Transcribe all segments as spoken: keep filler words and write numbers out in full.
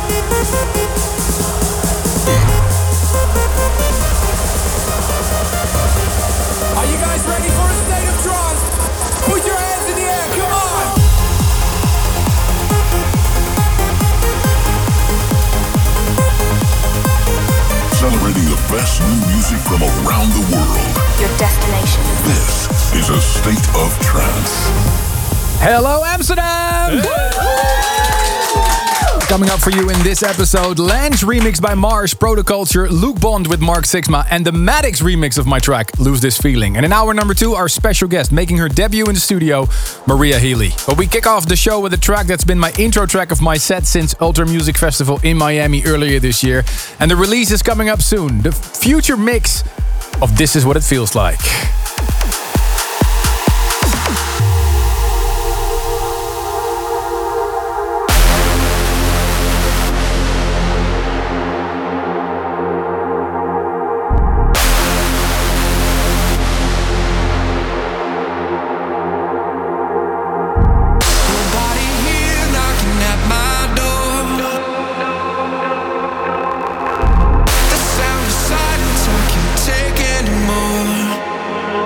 Are you guys ready for a state of trance? Put your hands in the air, come on! Celebrating the best new music from around the world. Your destination. This is a state of trance. Hello, Amsterdam! Coming up for you in this episode, Lange remix by Mars, Protoculture, Luke Bond with Mark Sixma, and the Maddox remix of my track, Lose This Feeling. And in hour number two, our special guest, making her debut in the studio, Maria Healy. But we kick off the show with a track that's been my intro track of my set since Ultra Music Festival in Miami earlier this year. And the release is coming up soon. The future mix of This Is What It Feels Like. Take anymore.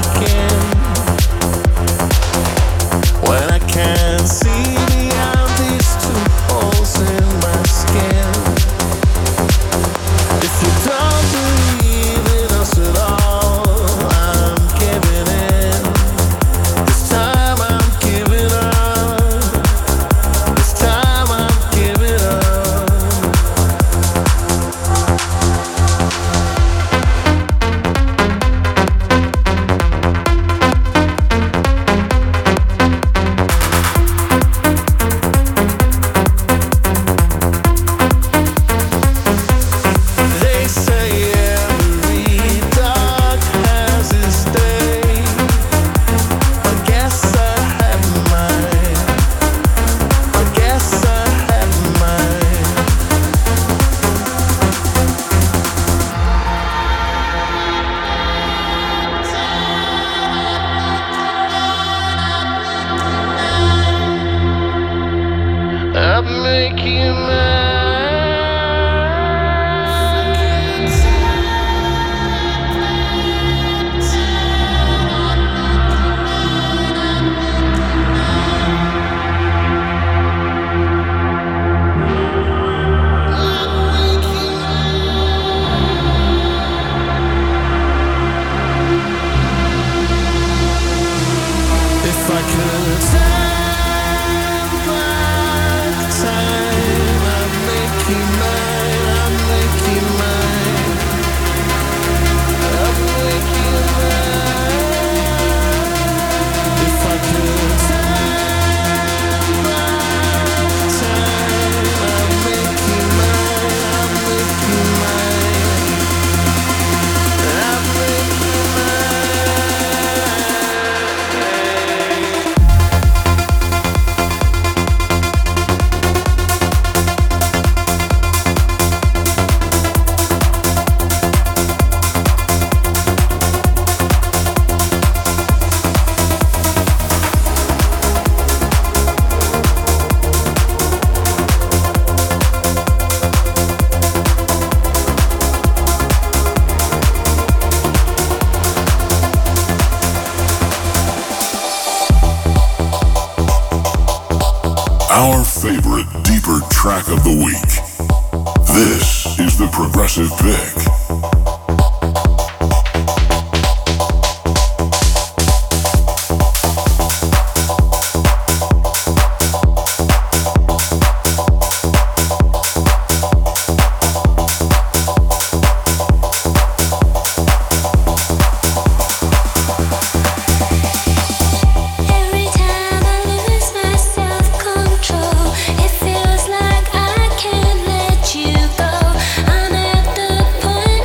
Our favorite deeper track of the week. This is the Progressive Pick. It feels like I can't let you go. I'm at the point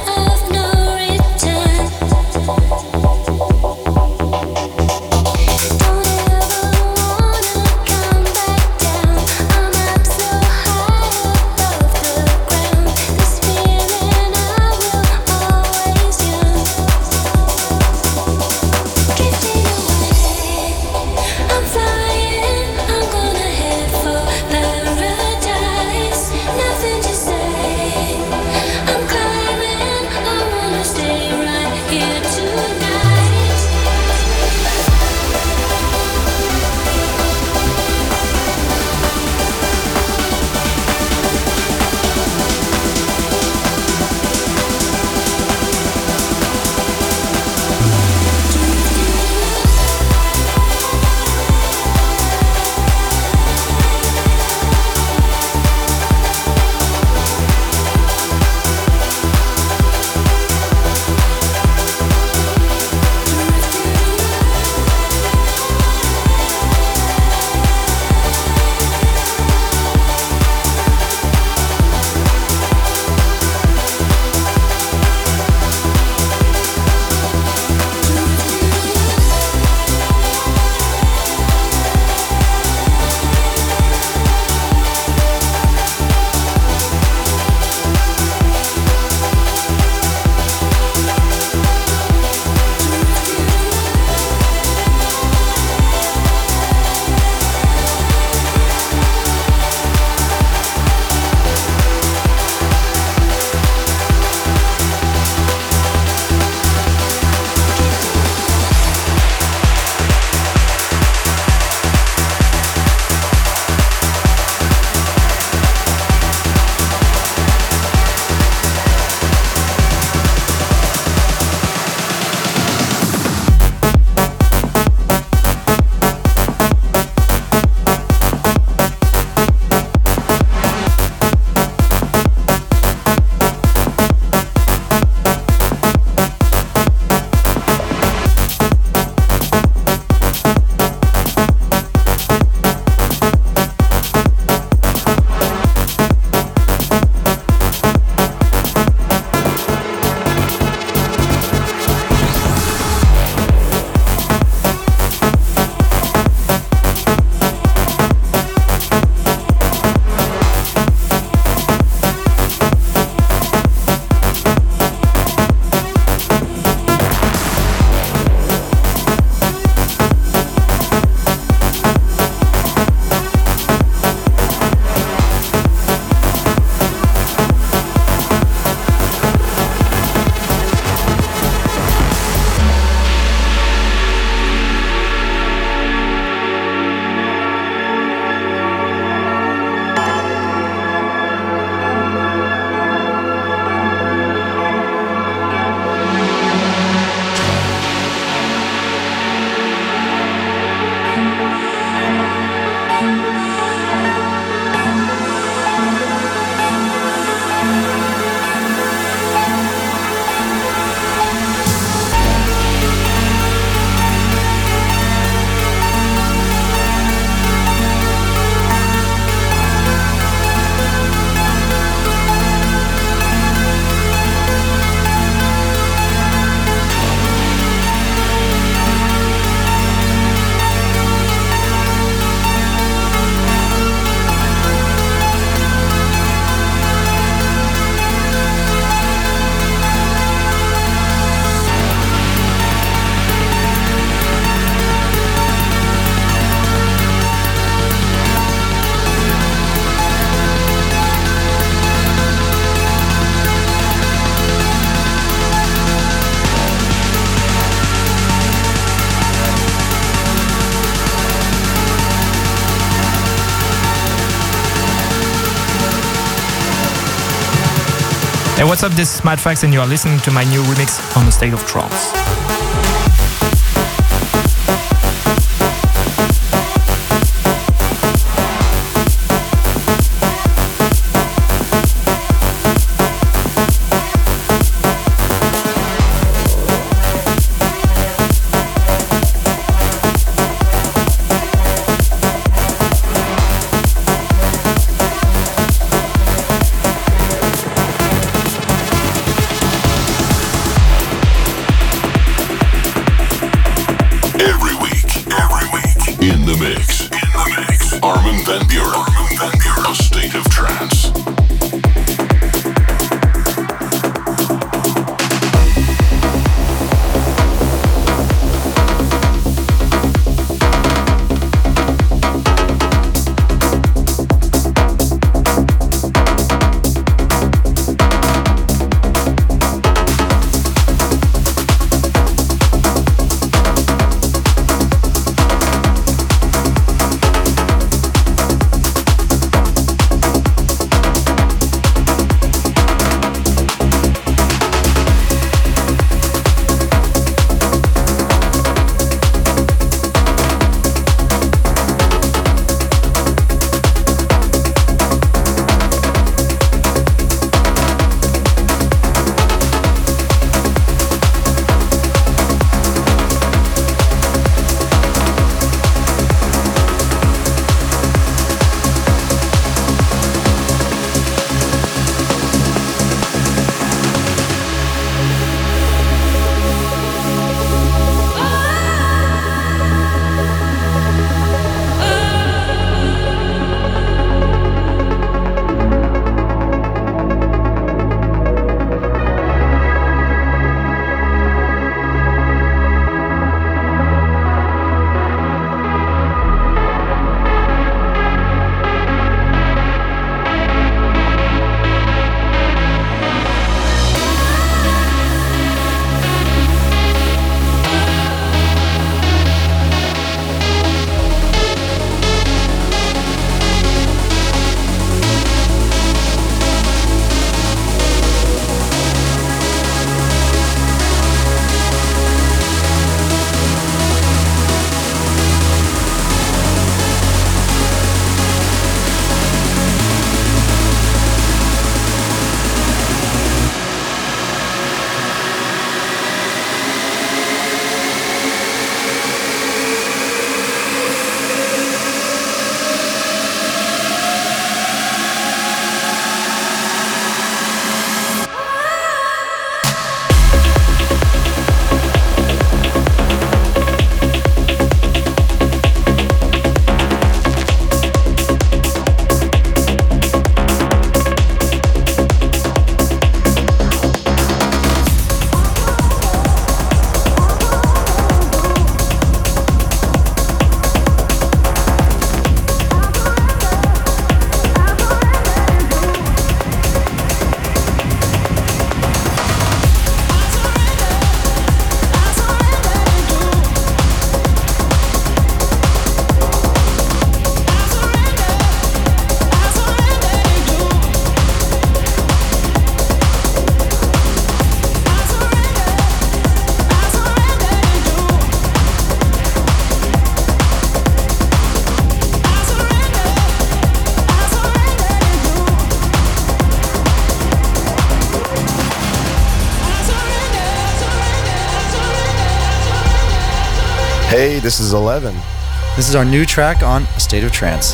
Hey, what's up? This is Matt Fax, and you are listening to my new remix on the State of Trance. Hey, this is Eleven. This is our new track on A State of Trance.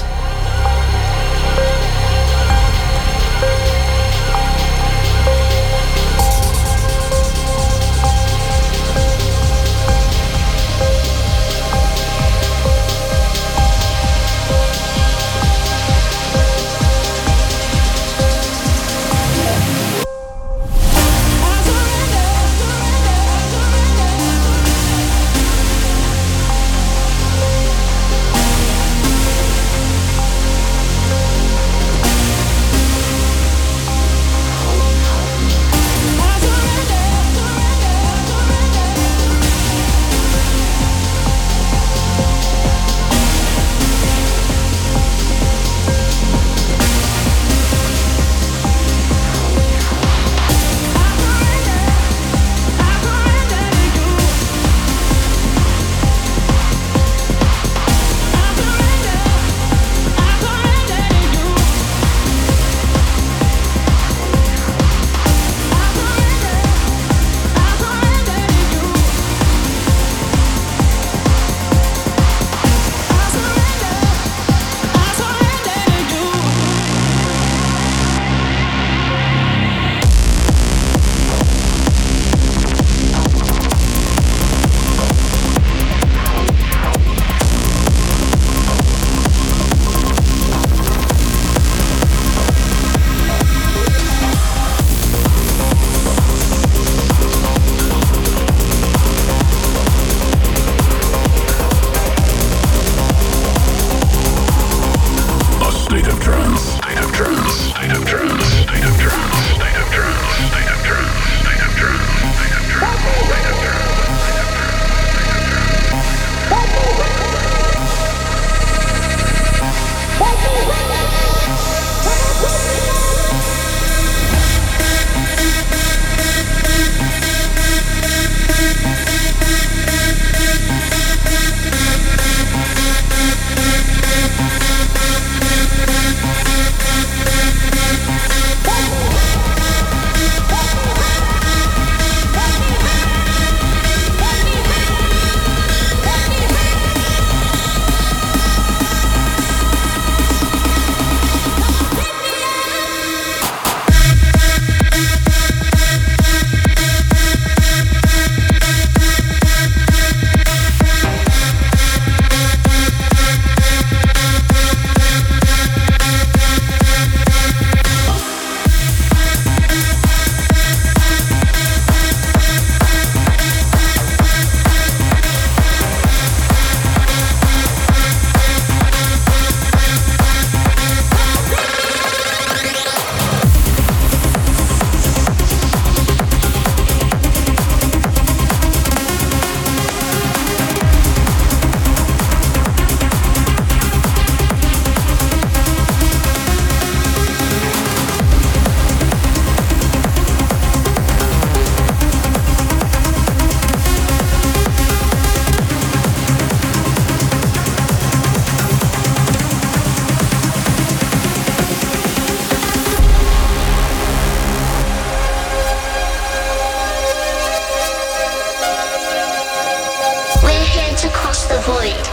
the void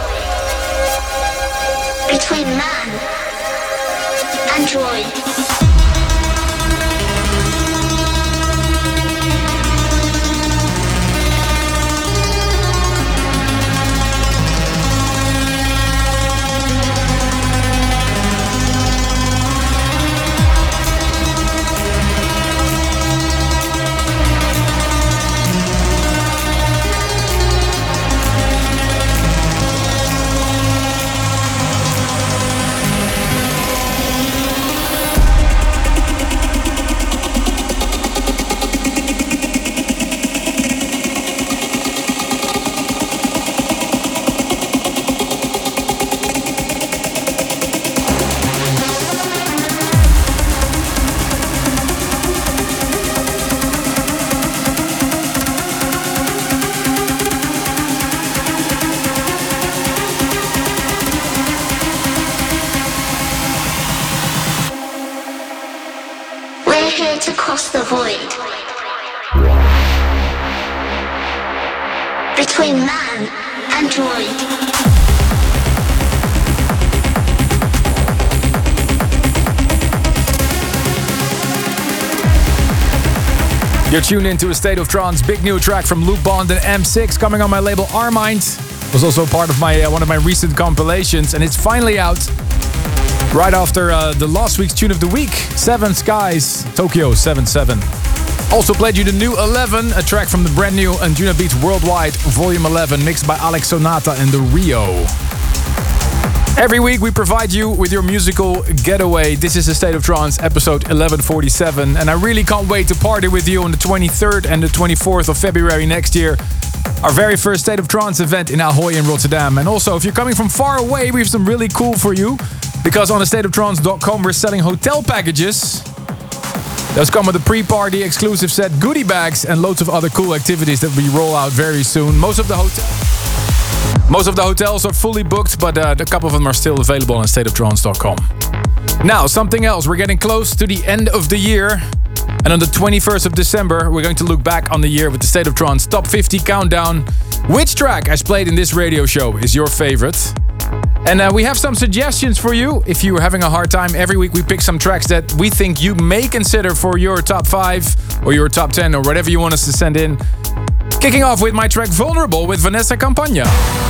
between man and droid. To cross the void between man and droid. You're tuned into A State of Trance, big new track from Luke Bond and M six coming on my label Armind. Was also part of my uh, one of my recent compilations, and it's finally out. Right after uh, the last week's tune of the week, Seven Skies, Tokyo seven seven. Also played you the new eleven, a track from the brand new Anjunabeats Worldwide Volume eleven, mixed by Alex Sonata and the Rio. Every week we provide you with your musical getaway. This is A State of Trance, episode eleven forty-seven, and I really can't wait to party with you on the twenty-third and the twenty-fourth of February next year. Our very first State of Trance event in Ahoy in Rotterdam. And also, if you're coming from far away, we have some really cool for you. Because on a state of trance dot com we're selling hotel packages. Those come with a pre-party exclusive set, goodie bags, and loads of other cool activities that we roll out very soon. Most of the hotel, most of the hotels are fully booked, but uh, a couple of them are still available on state of trance dot com. Now, something else. We're getting close to the end of the year. And on the twenty-first of December, we're going to look back on the year with the State of Trance Top fifty Countdown. Which track, as played in this radio show, is your favorite? And uh, we have some suggestions for you. If you're having a hard time, every week we pick some tracks that we think you may consider for your top five or your top ten or whatever you want us to send in. Kicking off with my track Vulnerable with Vanessa Campagna.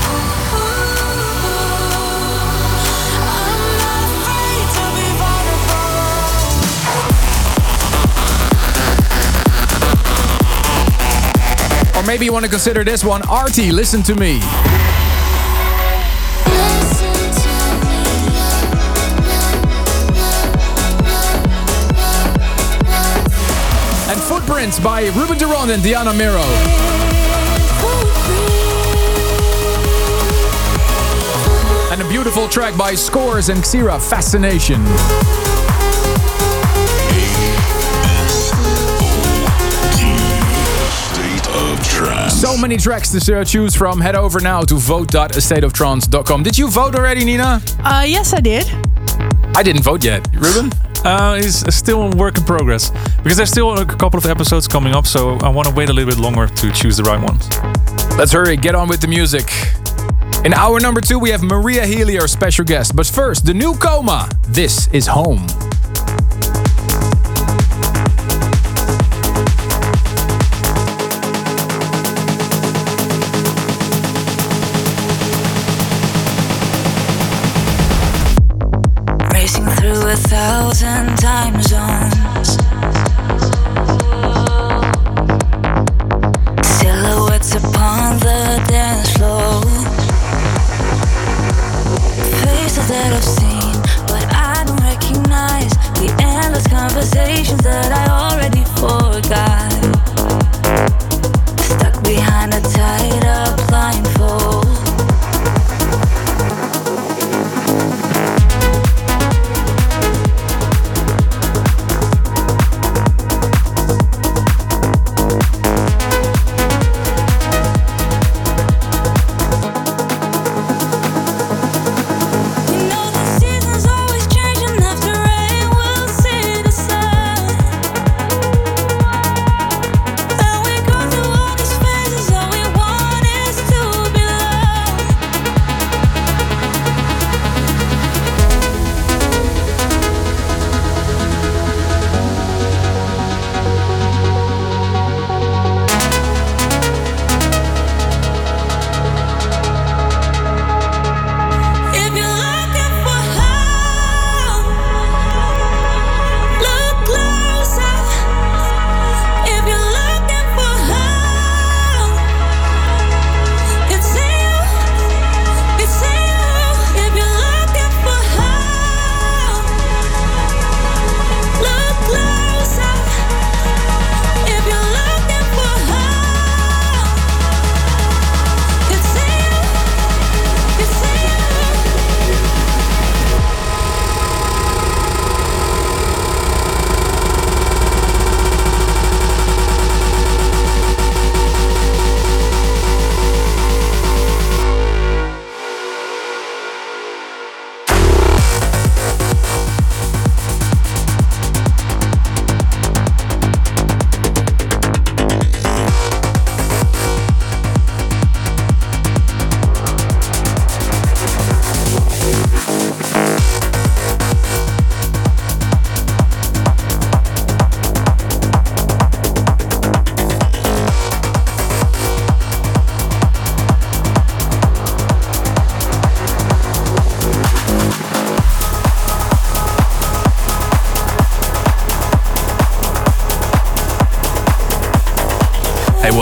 Or maybe you want to consider this one, Artie, Listen to Me. And Footprints by Ruben Durand and Diana Miro. And a beautiful track by Scores and Xira, Fascination. So many tracks to choose from. Head over now to vote dot a state of trance dot com. Did you vote already, Nina? Uh, yes, I did. I didn't vote yet. Ruben? Uh, it's still a work in progress. Because there's still a couple of episodes coming up, so I want to wait a little bit longer to choose the right ones. Let's hurry, get on with the music. In hour number two, we have Maria Healy, our special guest. But first, the new Coma. This is Home. Through a thousand time zones, silhouettes upon the dance floor, faces that I've seen but I don't recognize, the endless conversations that I already forgot, stuck behind a tied up blindfold.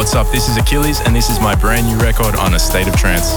what's up? This is Achilles, and this is my brand new record on A State of Trance.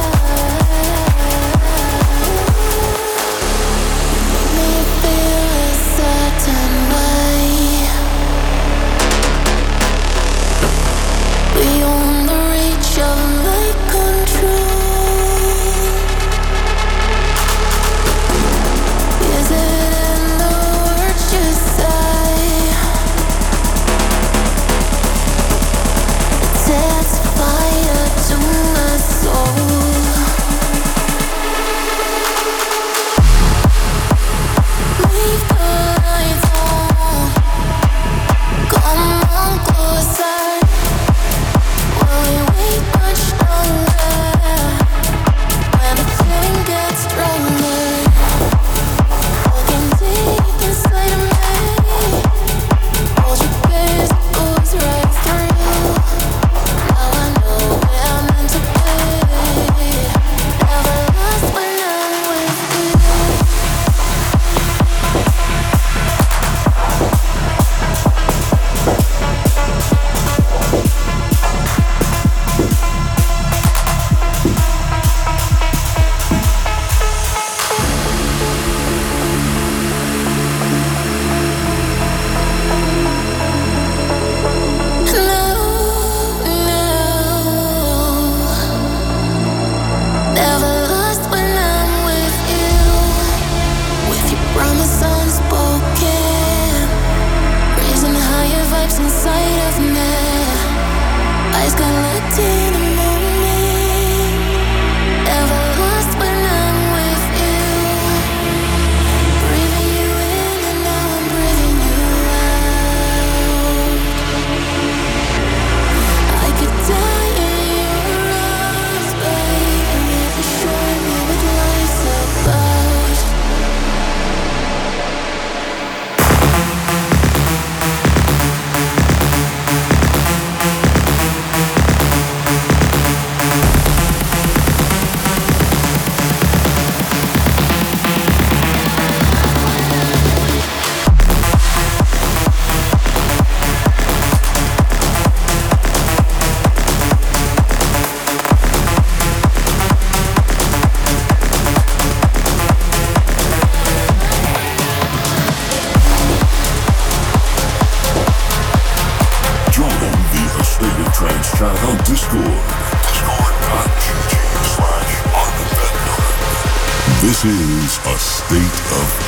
This is A State of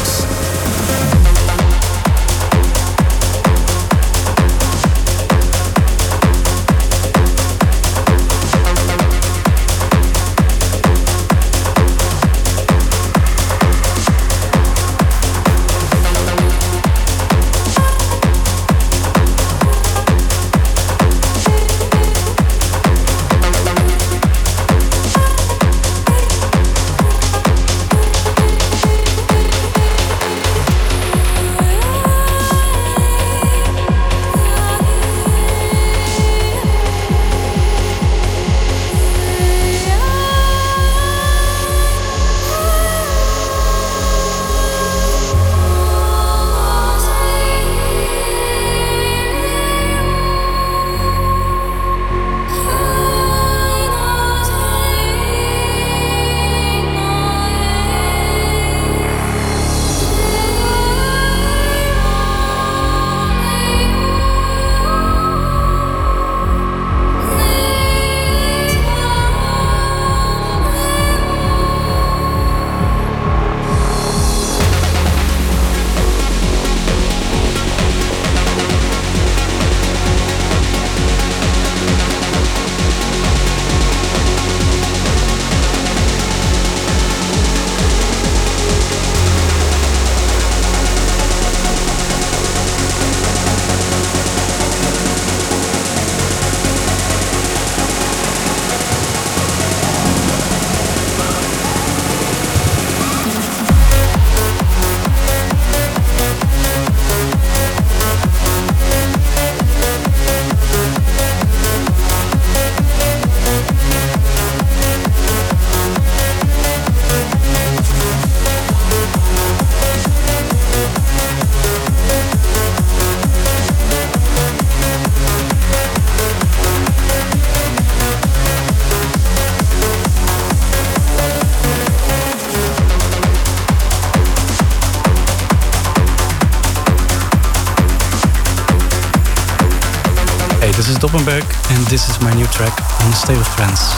Trance. is Doppenberg, and this is my new track on the State of Trance.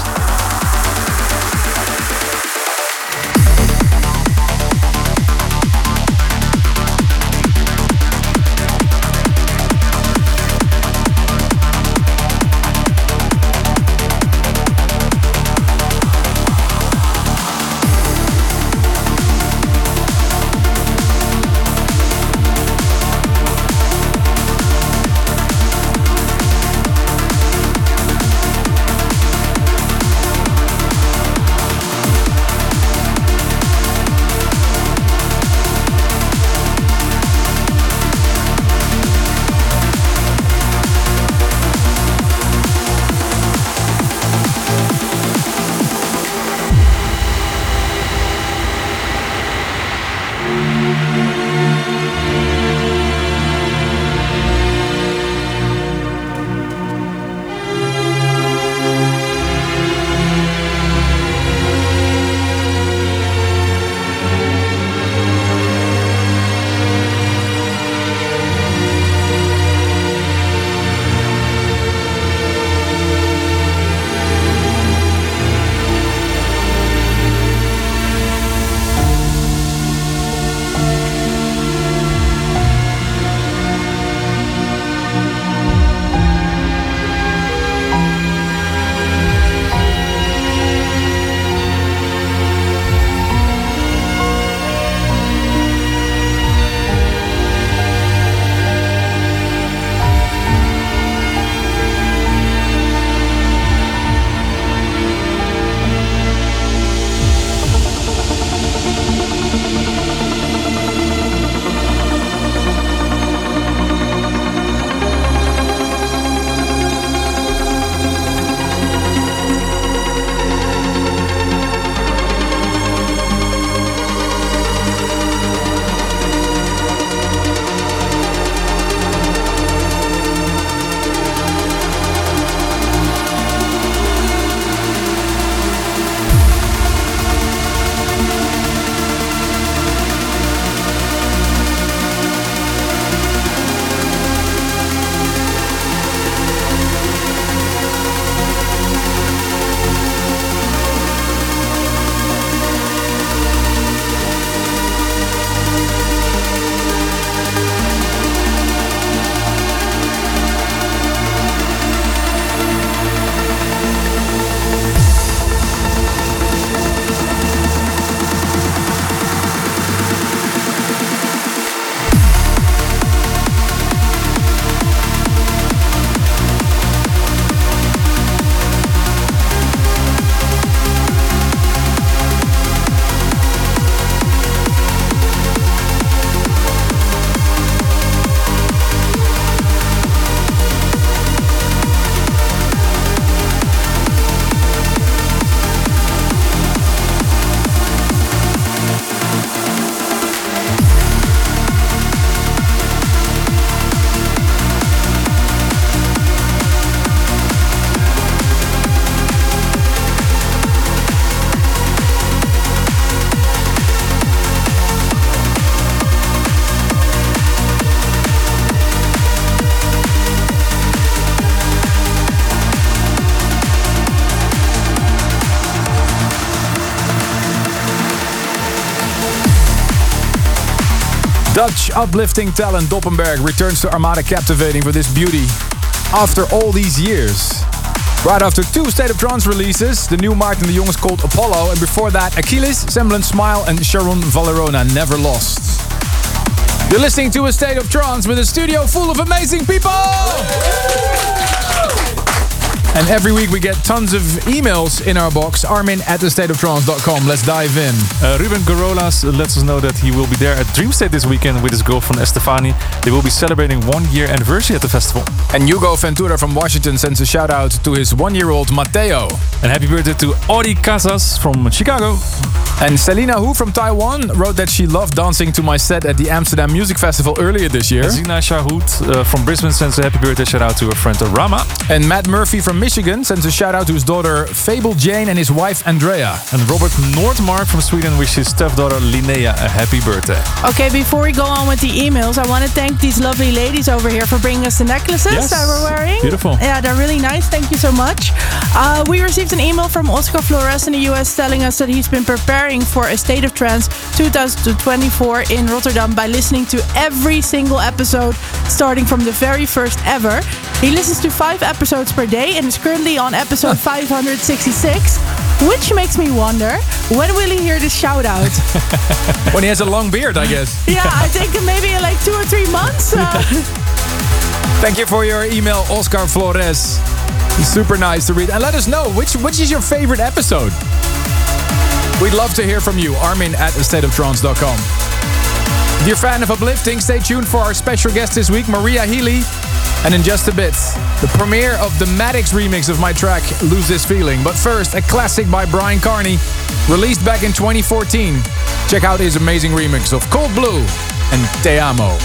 Dutch uplifting talent Doppenberg returns to Armada Captivating for this beauty after all these years. Right after two State of Trance releases, the new Martin de Jong is called Apollo, and before that Achilles, Semblance Smile and Sharon Valerona, Never Lost. You're listening to A State of Trance with a studio full of amazing people! And every week we get tons of emails in our box. Armin at the state of trance dot com. Let's dive in. Uh, Ruben Garolas lets us know that he will be there at Dreamstate this weekend with his girlfriend Estefani. They will be celebrating one year anniversary at the festival. And Hugo Ventura from Washington sends a shout out to his one-year-old Mateo. And happy birthday to Audi Casas from Chicago. And Selina Hu from Taiwan wrote that she loved dancing to my set at the Amsterdam Music Festival earlier this year. And Zina Shahut uh, from Brisbane sends a happy birthday shout out to her friend Rama. And Matt Murphy from Michigan sends a shout out to his daughter Fable Jane and his wife Andrea. And Robert Nordmark from Sweden wishes stepdaughter Linnea a happy birthday. Okay, before we go on with the emails, I want to thank these lovely ladies over here for bringing us the necklaces Yes. that we're wearing. Beautiful. Yeah, they're really nice. Thank you so much. Uh, we received an email from Oscar Flores in the U S telling us that he's been preparing for a State of Trance twenty twenty-four in Rotterdam by listening to every single episode starting from the very first ever. He listens to five episodes per day and is currently on episode five hundred sixty-six, which makes me wonder, when will he hear this shout out? When he has a long beard, I guess. Yeah, I think maybe in like two or three months. Uh, Thank you for your email, Oscar Flores. It's super nice to read. And let us know, which which is your favorite episode? We'd love to hear from you. Armin at a state of trance dot com. If you're a fan of uplifting, stay tuned for our special guest this week, Maria Healy. And in just a bit, the premiere of the Maddox remix of my track, Lose This Feeling. But first, a classic by Brian Carney, released back in twenty fourteen. Check out his amazing remix of Cold Blue and Te Amo.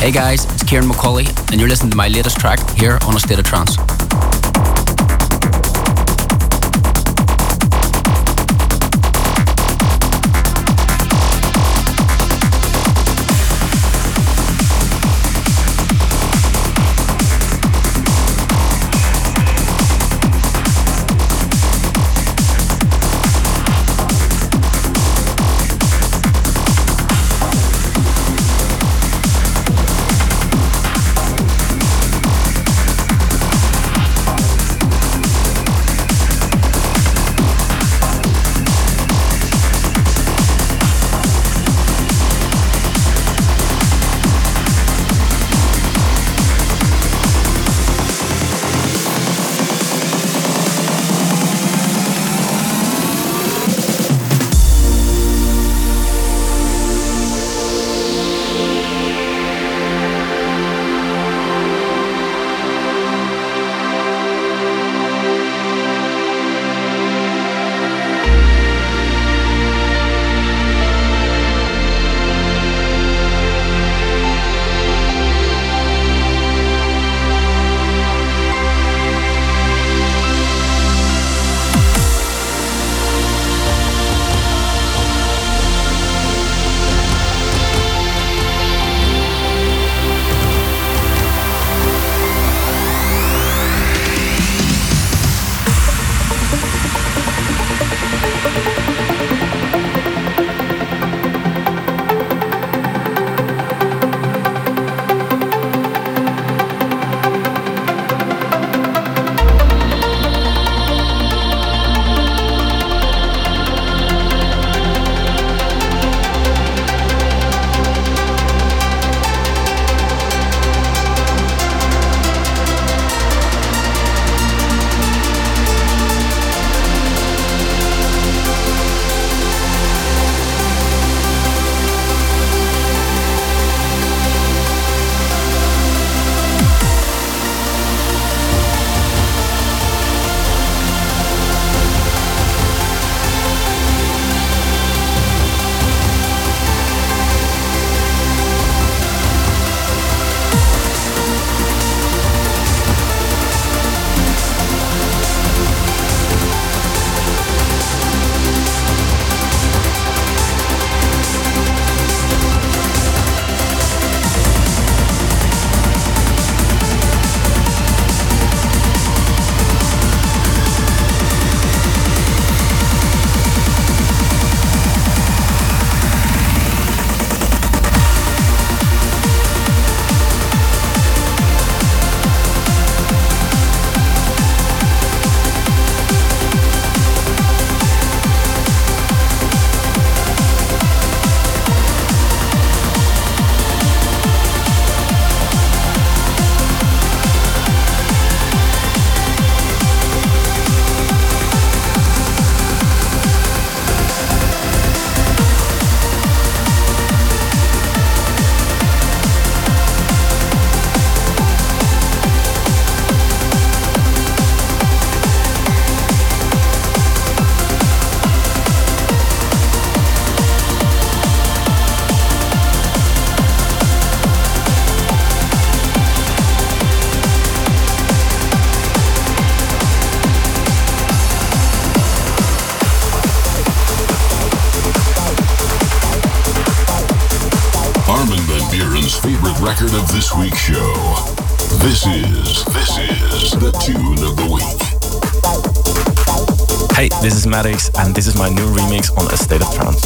Hey guys, it's Kieran McCauley, and you're listening to my latest track here on A State of Trance. favorite record of this week's show. This is, this is the tune of the week. Hey, this is Maddox, and this is my new remix on A State of Trance.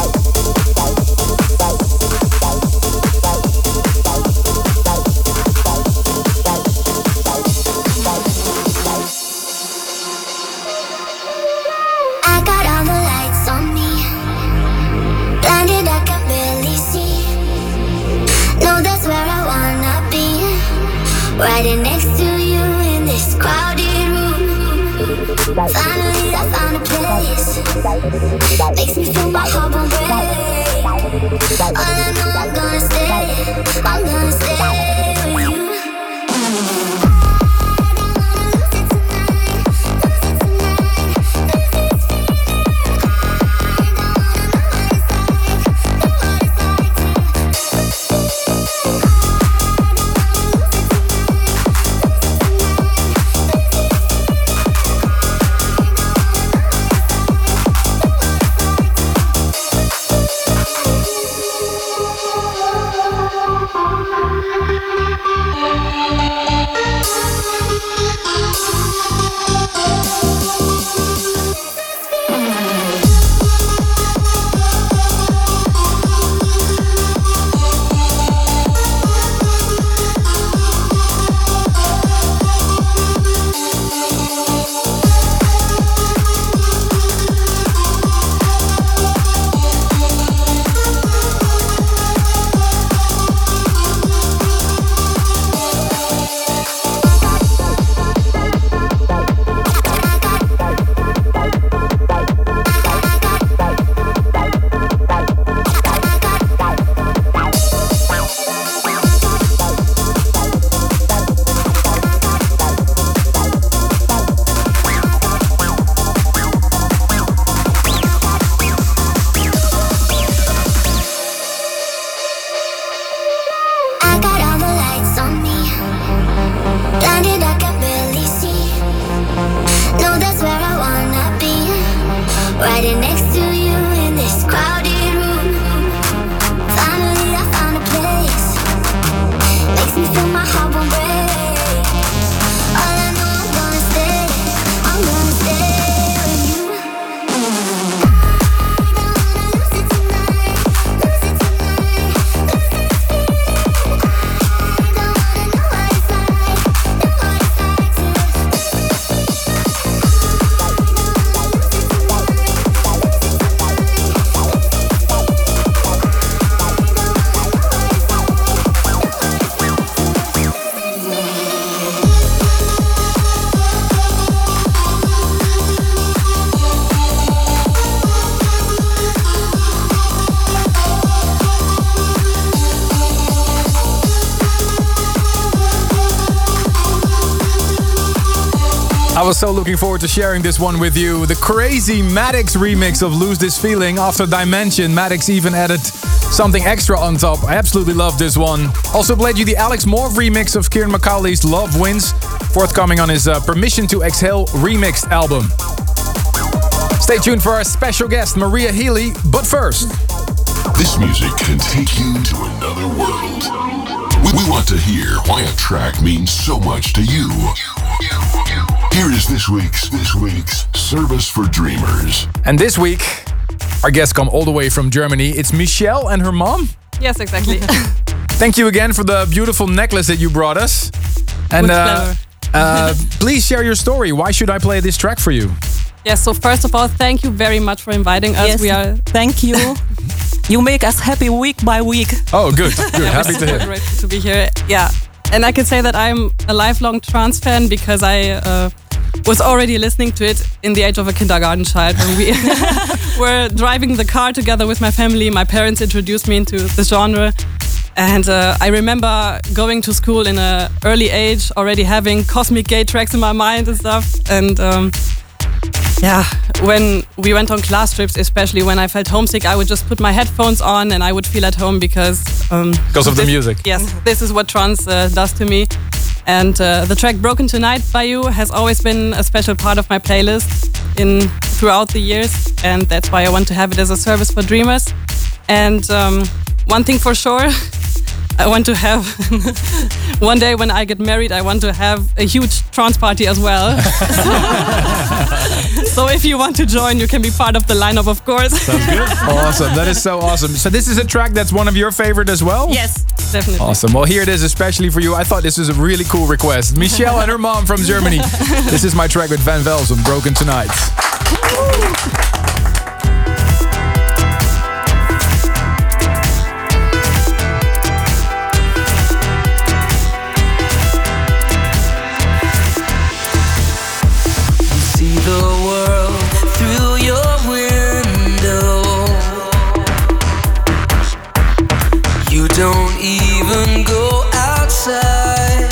Riding next to you in this crowded room. Finally I found a place. Makes me feel my heart won't break. All I know I'm gonna stay. I'm gonna stay with you. I was so looking forward to sharing this one with you. The crazy Maddox remix of Lose This Feeling. After Dimension, Maddox even added something extra on top. I absolutely love this one. Also played you the Alex Moore remix of Kieran McCauley's Love Wins, forthcoming on his uh, Permission to Exhale remixed album. Stay tuned for our special guest, Maria Healy. But first, this music can take you to another world. We, we want to hear why a track means so much to you. Here is this week's this week's Service for Dreamers. And this week, our guests come all the way from Germany. It's Michelle and her mom. Yes, exactly. Thank you again for the beautiful necklace that you brought us. And uh, uh, please share your story. Why should I play this track for you? Yes, so first of all, thank you very much for inviting us. Yes, we are thank you. You make us happy week by week. Oh, good. Good. Yeah, happy to hear. Grateful to be here. Yeah. And I can say that I'm a lifelong trance fan because I uh, was already listening to it in the age of a kindergarten child when we were driving the car together with my family. My parents introduced me into this genre. And uh, I remember going to school in an early age, already having Cosmic Gate tracks in my mind and stuff. And um, yeah, when we went on class trips, especially when I felt homesick, I would just put my headphones on and I would feel at home because... Um, because of this, the music. Yes, this is what trance uh, does to me. And uh, the track Broken Tonight by you has always been a special part of my playlist in throughout the years. And that's why I want to have it as a service for dreamers. And um, one thing for sure... I want to have, one day when I get married, I want to have a huge trance party as well. So if you want to join, you can be part of the lineup, of course. Sounds good. Awesome. That is so awesome. So this is a track that's one of your favorite as well? Yes, definitely. Awesome. Well, here it is especially for you. I thought this was a really cool request. Michelle and her mom from Germany. This is my track with Van Velzen, Broken Tonight. Don't even go outside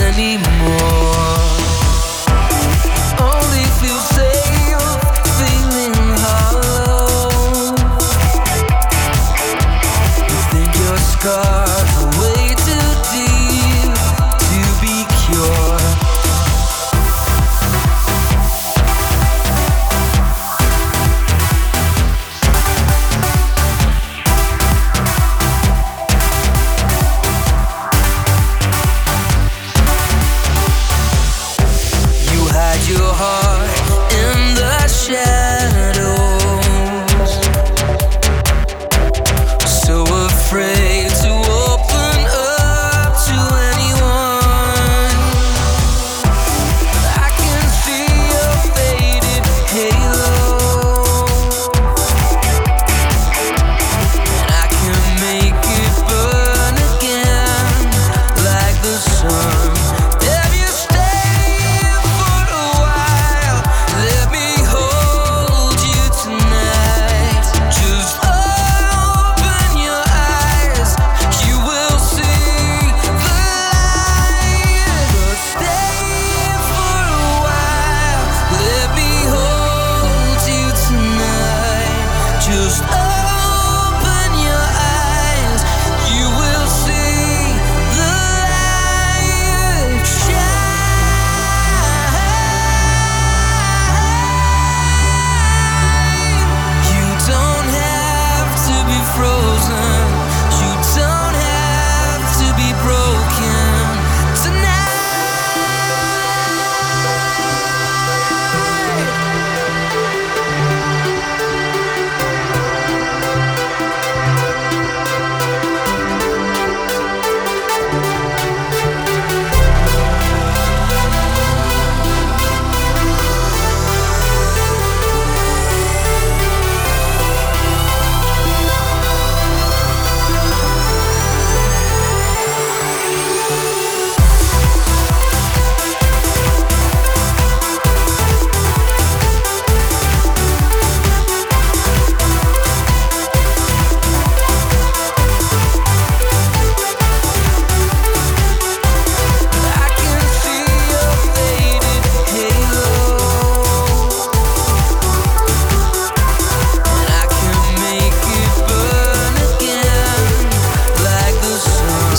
anymore. Only feel safe, feel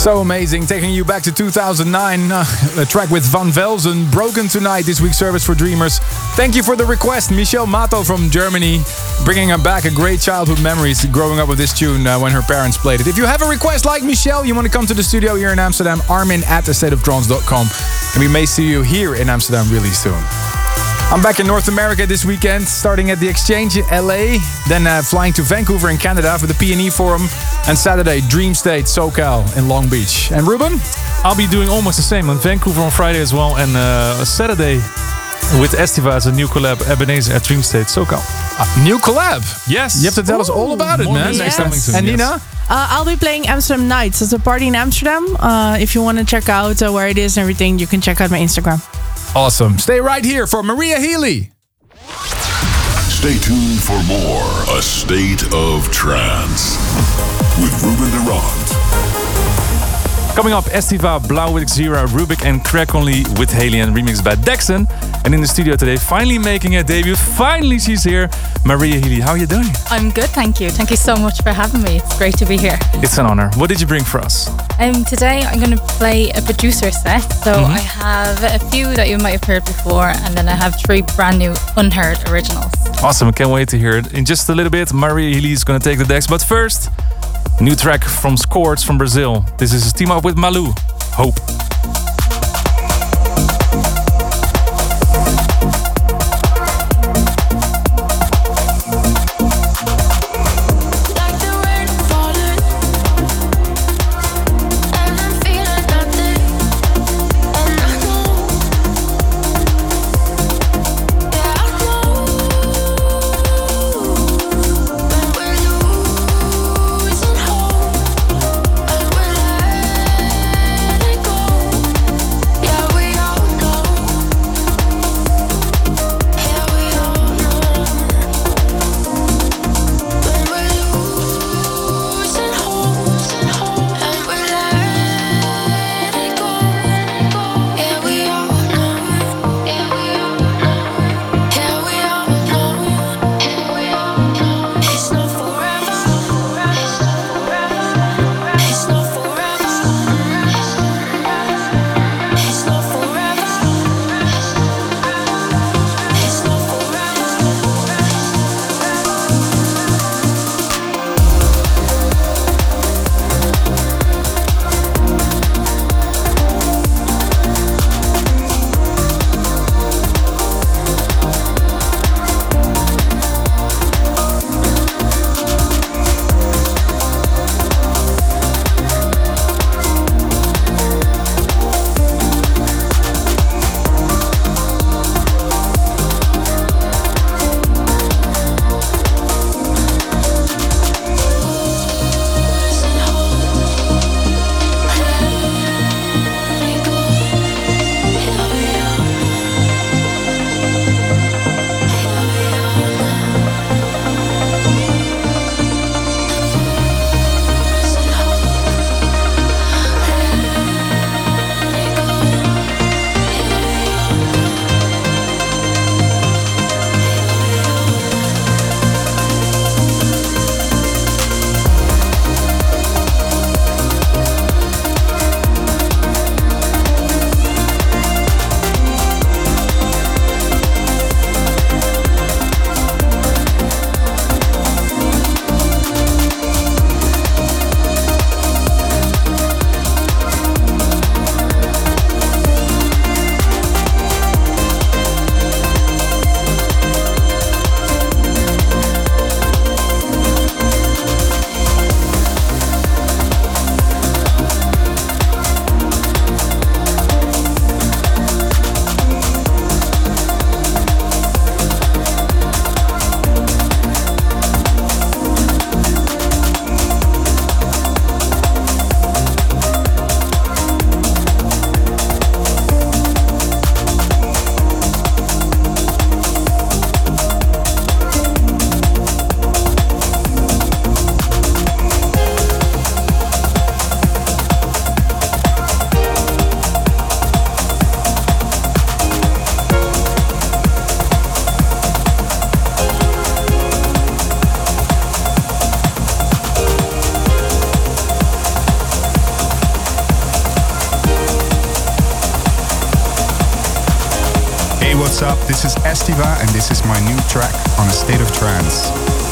So amazing, taking you back to two thousand nine. Uh, a track with Van Velzen, Broken Tonight, this week's service for dreamers. Thank you for the request, Michelle Mato from Germany, bringing back a great childhood memories growing up with this tune uh, when her parents played it. If you have a request like Michelle, you want to come to the studio here in Amsterdam, Armin at a state of trance dot com. And we may see you here in Amsterdam really soon. I'm back in North America this weekend, starting at the Exchange in L A, then uh, flying to Vancouver in Canada for the P and E Forum, and Saturday, Dream State SoCal in Long Beach. And Ruben? I'll be doing almost the same on Vancouver on Friday as well, and uh, Saturday with Estiva as a new collab, Ebenezer at Dream State SoCal. Uh, new collab? Yes. You have to tell Ooh, us all about it, man. Yes. Yes. And Nina? Uh, I'll be playing Amsterdam Nights. It's a party in Amsterdam. Uh, if you want to check out uh, where it is and everything, you can check out my Instagram. Awesome. Stay right here for Maria Healy. Stay tuned for more A State of Trance with Ruben de Ronde. Coming up, Estiva, Blauwig, Zira, Rubik and Crack Only with Haley, remixed by Dexon. And in the studio today, finally making a debut. Finally, she's here. Maria Healy, how are you doing? I'm good, thank you. Thank you so much for having me. It's great to be here. It's an honor. What did you bring for us? Um, today, I'm going to play a producer set. So Mm-hmm. I have a few that you might have heard before, and then I have three brand new unheard originals. Awesome, I can't wait to hear it. In just a little bit, Maria Healy is going to take the decks. But first, new track from Scords from Brazil. This is a team up with Malu. Hope. Go. Hey, what's up? This is Estiva and this is my new track on A State of Trance.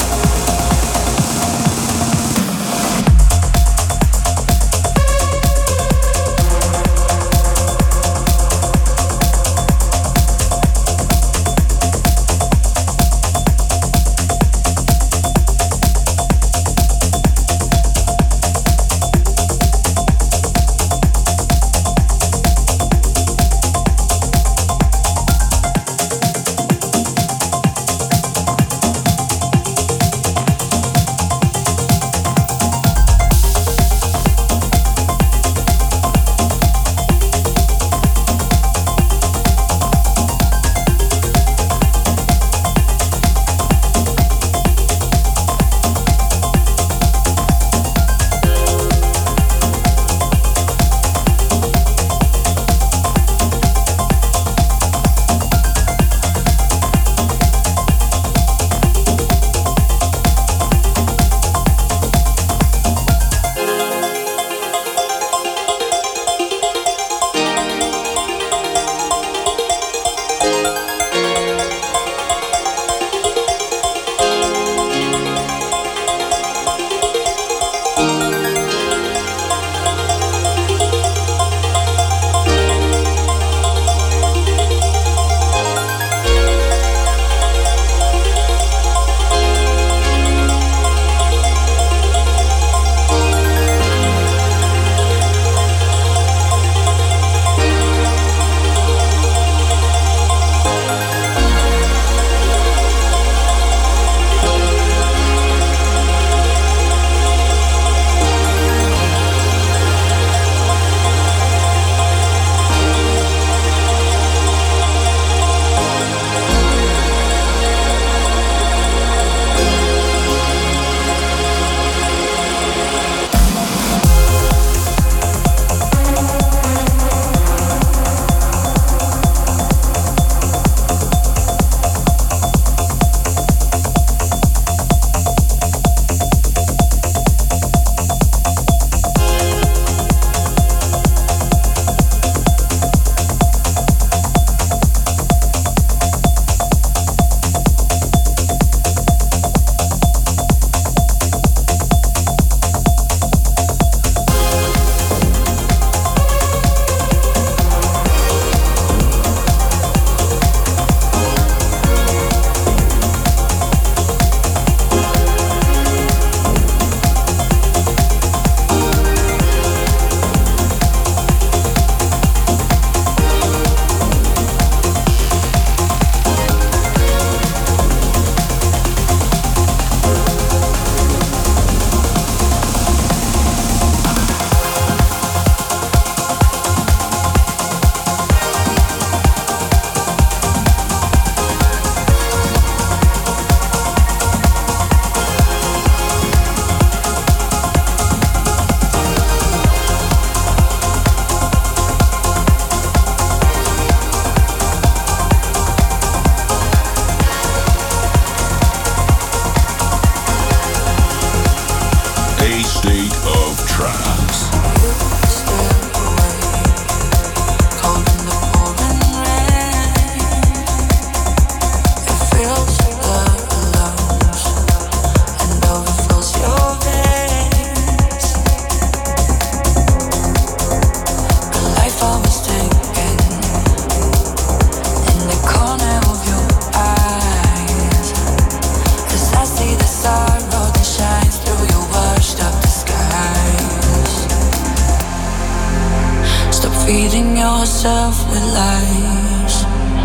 feeding yourself with lies.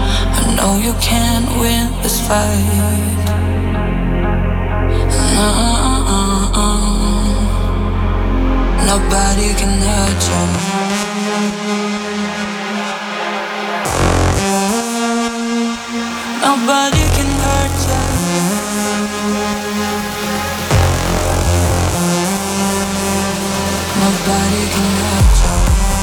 I know you can't win this fight. Uh-uh-uh. Nobody can hurt you. Nobody can hurt you. Nobody can hurt you.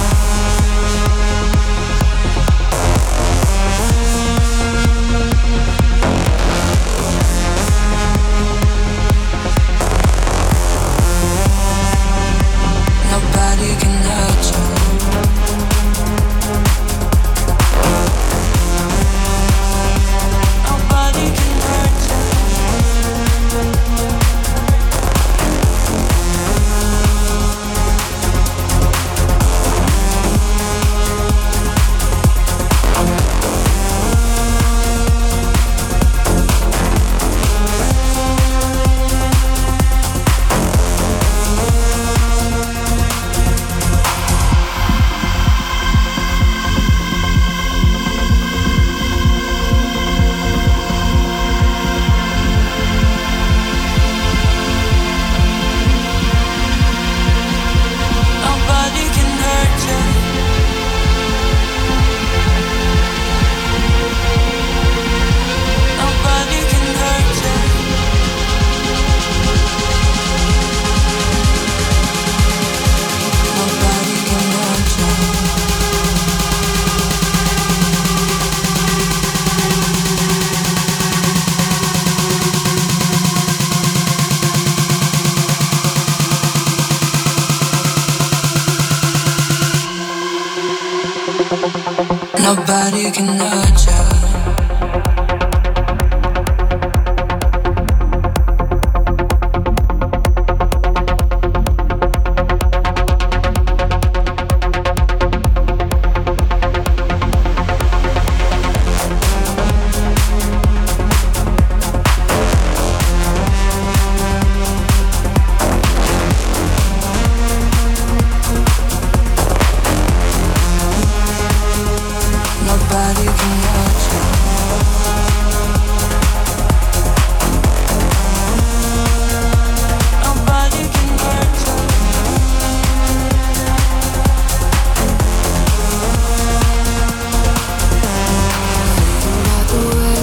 Nobody can hurt you. Nobody can hurt you. Nobody can hurt you. Nobody can hurt you. About the way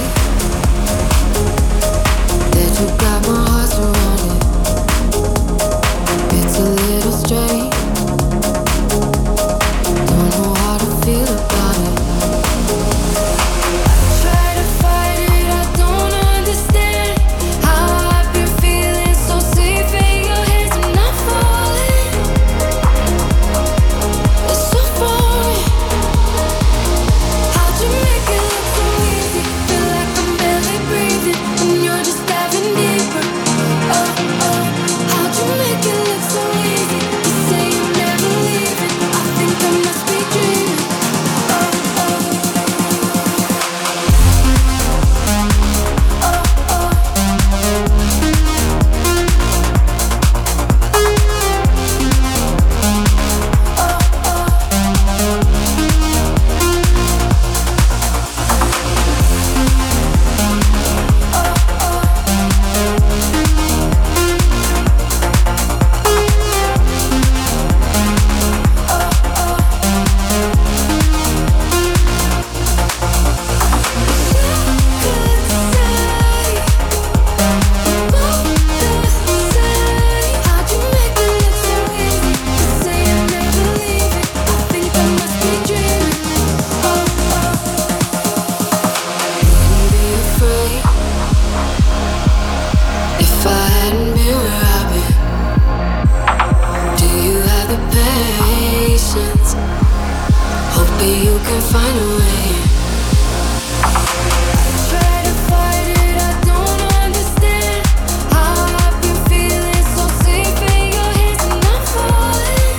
that you got my heart surrounded, it's a little strange. Don't know how to feel about it. Try to fight it, I don't understand how I've been feeling so safe in your hands. I'm not falling, it's so foreign. How'd you make it look so easy? Feel like I'm barely breathing and you're just diving deeper. Oh, oh, how'd you make it look so easy? You say you're never leaving, I think I must be dreaming. Oh, oh. If I hadn't been where I've been, do you have the patience? Hoping you can find a way. I try to fight it, I don't understand how I've been feeling so safe in your hands. I'm not falling,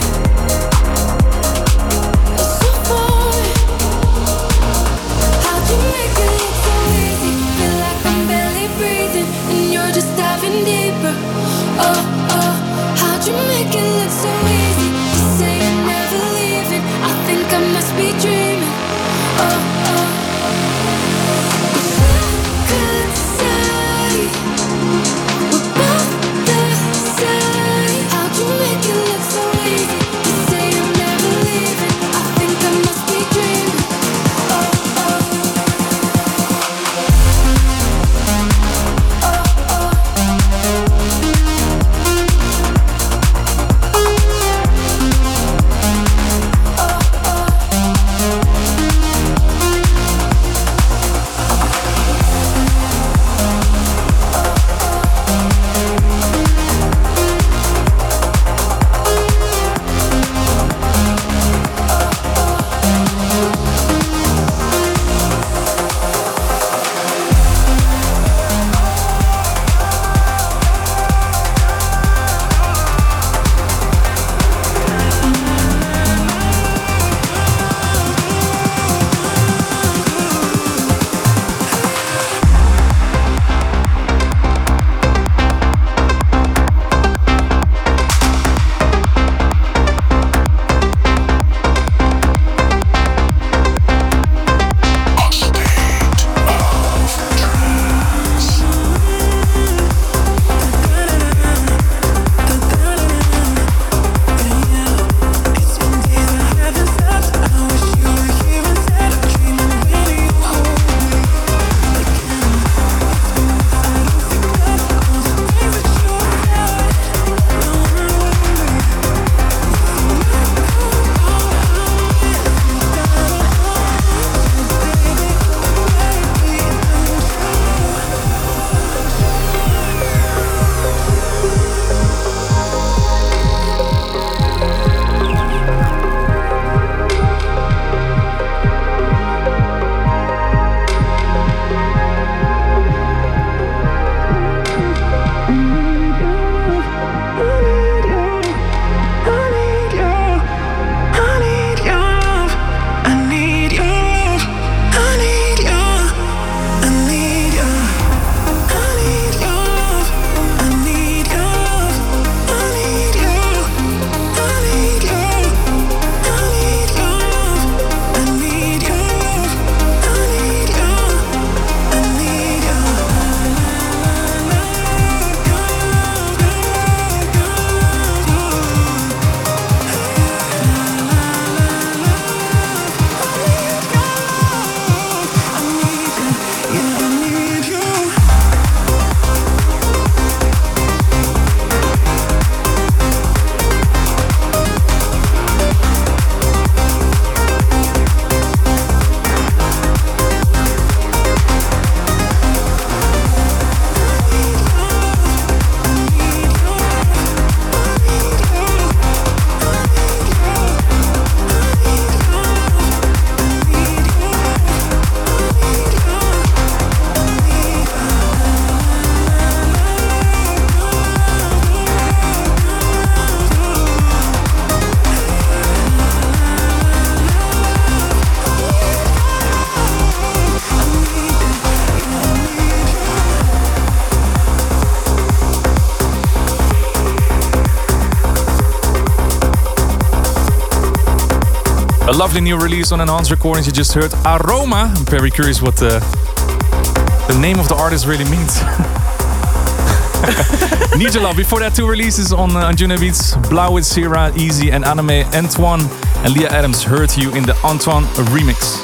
it's so foreign. How'd you make it look so easy? Feel like I'm barely breathing and you're just diving deeper. Oh, oh, how'd you make it look so easy? You say you're never leaving, I think I must be dreaming. Oh, oh. Wish I could say we're both the same. How'd you make it look so easy? You say you're never leaving, I think I must be dreaming. Oh, oh. Oh, oh. A lovely new release on Enhanced Recordings. You just heard Aroma. I'm very curious what the, the name of the artist really means. Need Your Love. Before that, two releases on uh, Anjuna Beats. Blau with Sierra, Easy and Anime. Antoine and Leah Adams, Hurt You in the Antoine remix.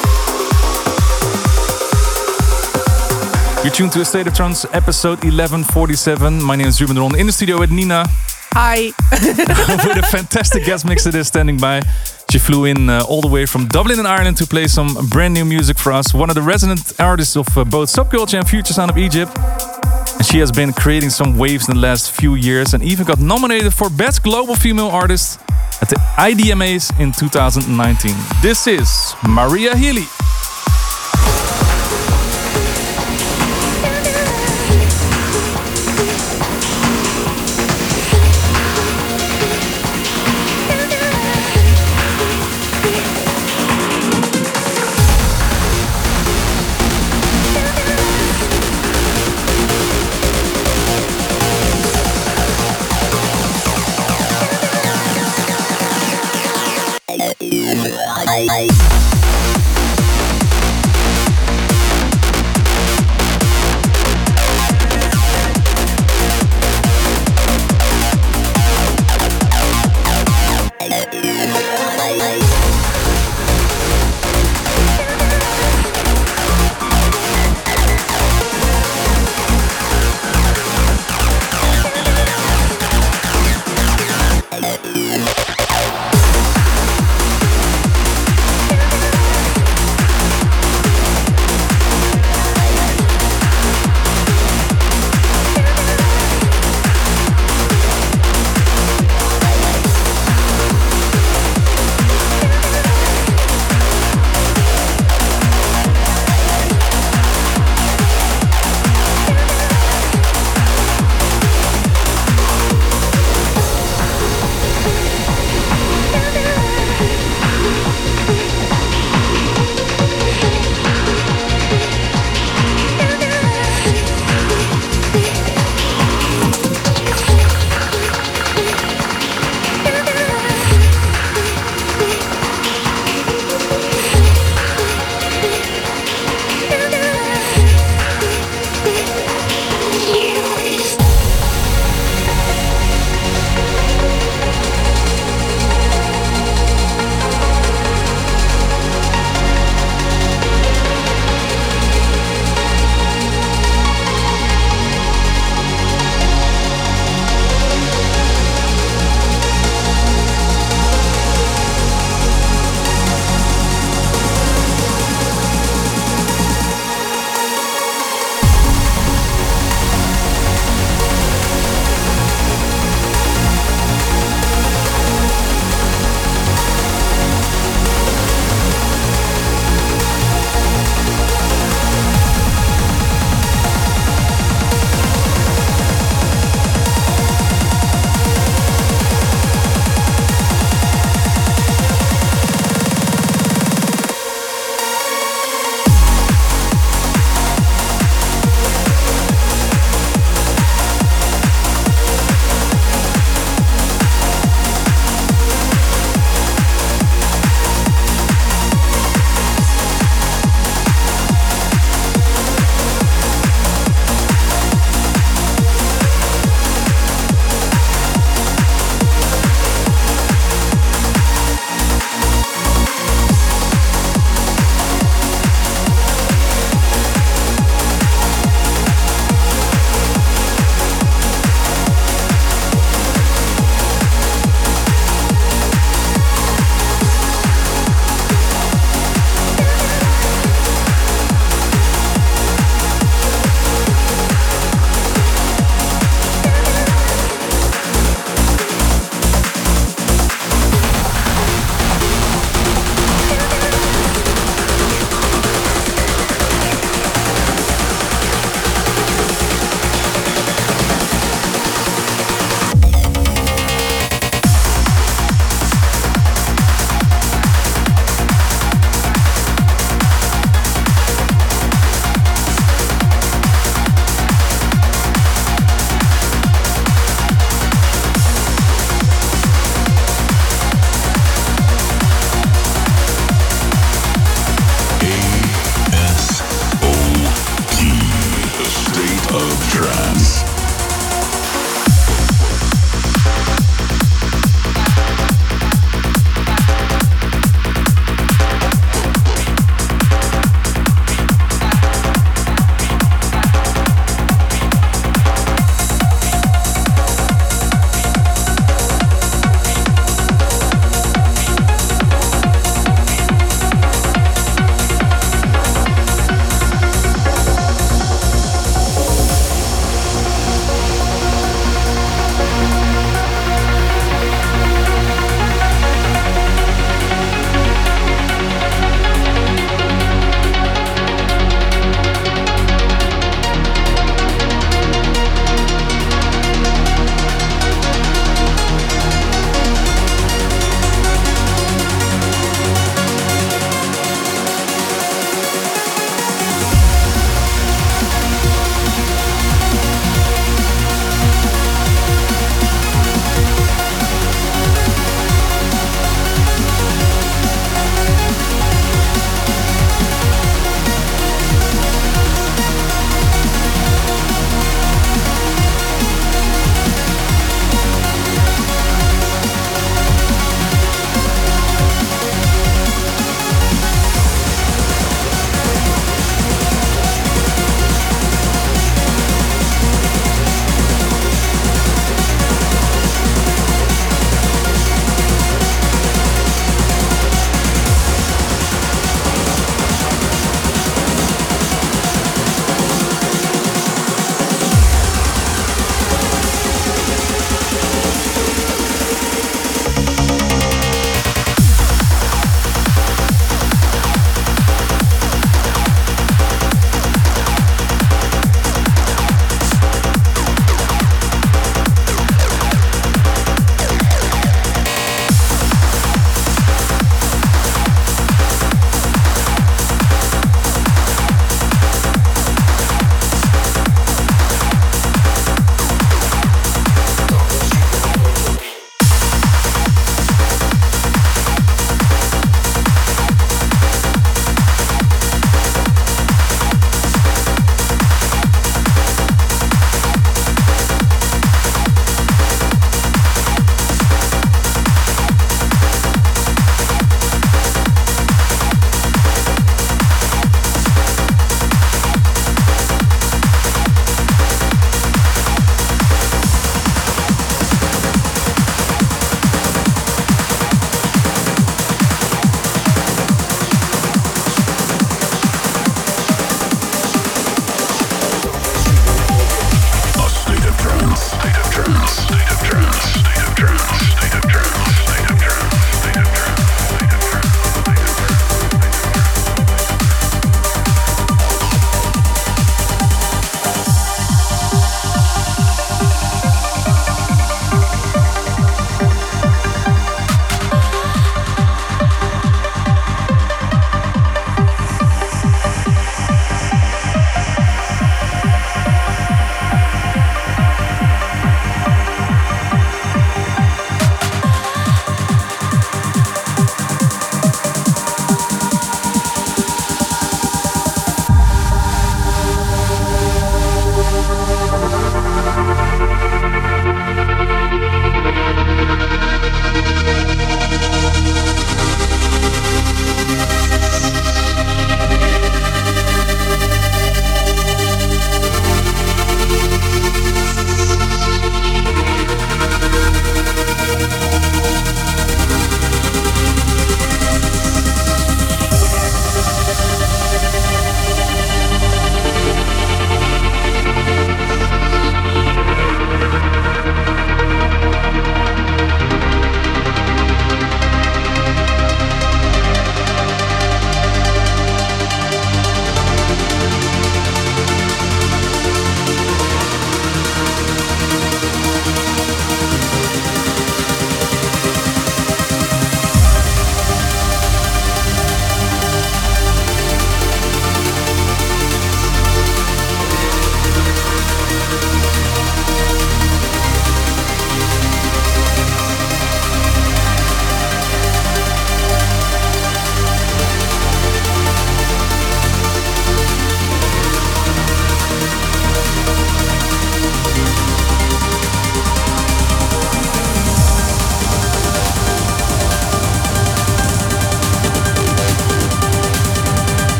You're tuned to A State of Trance, episode eleven forty-seven. My name is Ruben Ron, in the studio with Nina. Hi. With a fantastic guest mixer there standing by. She flew in uh, all the way from Dublin in Ireland to play some brand new music for us. One of the resident artists of uh, both Subculture and Future Sound of Egypt. And she has been creating some waves in the last few years and even got nominated for Best Global Female Artist at the I D M As in two thousand nineteen. This is Maria Healy. I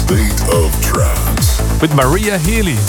State of Trance. With Maria Healy.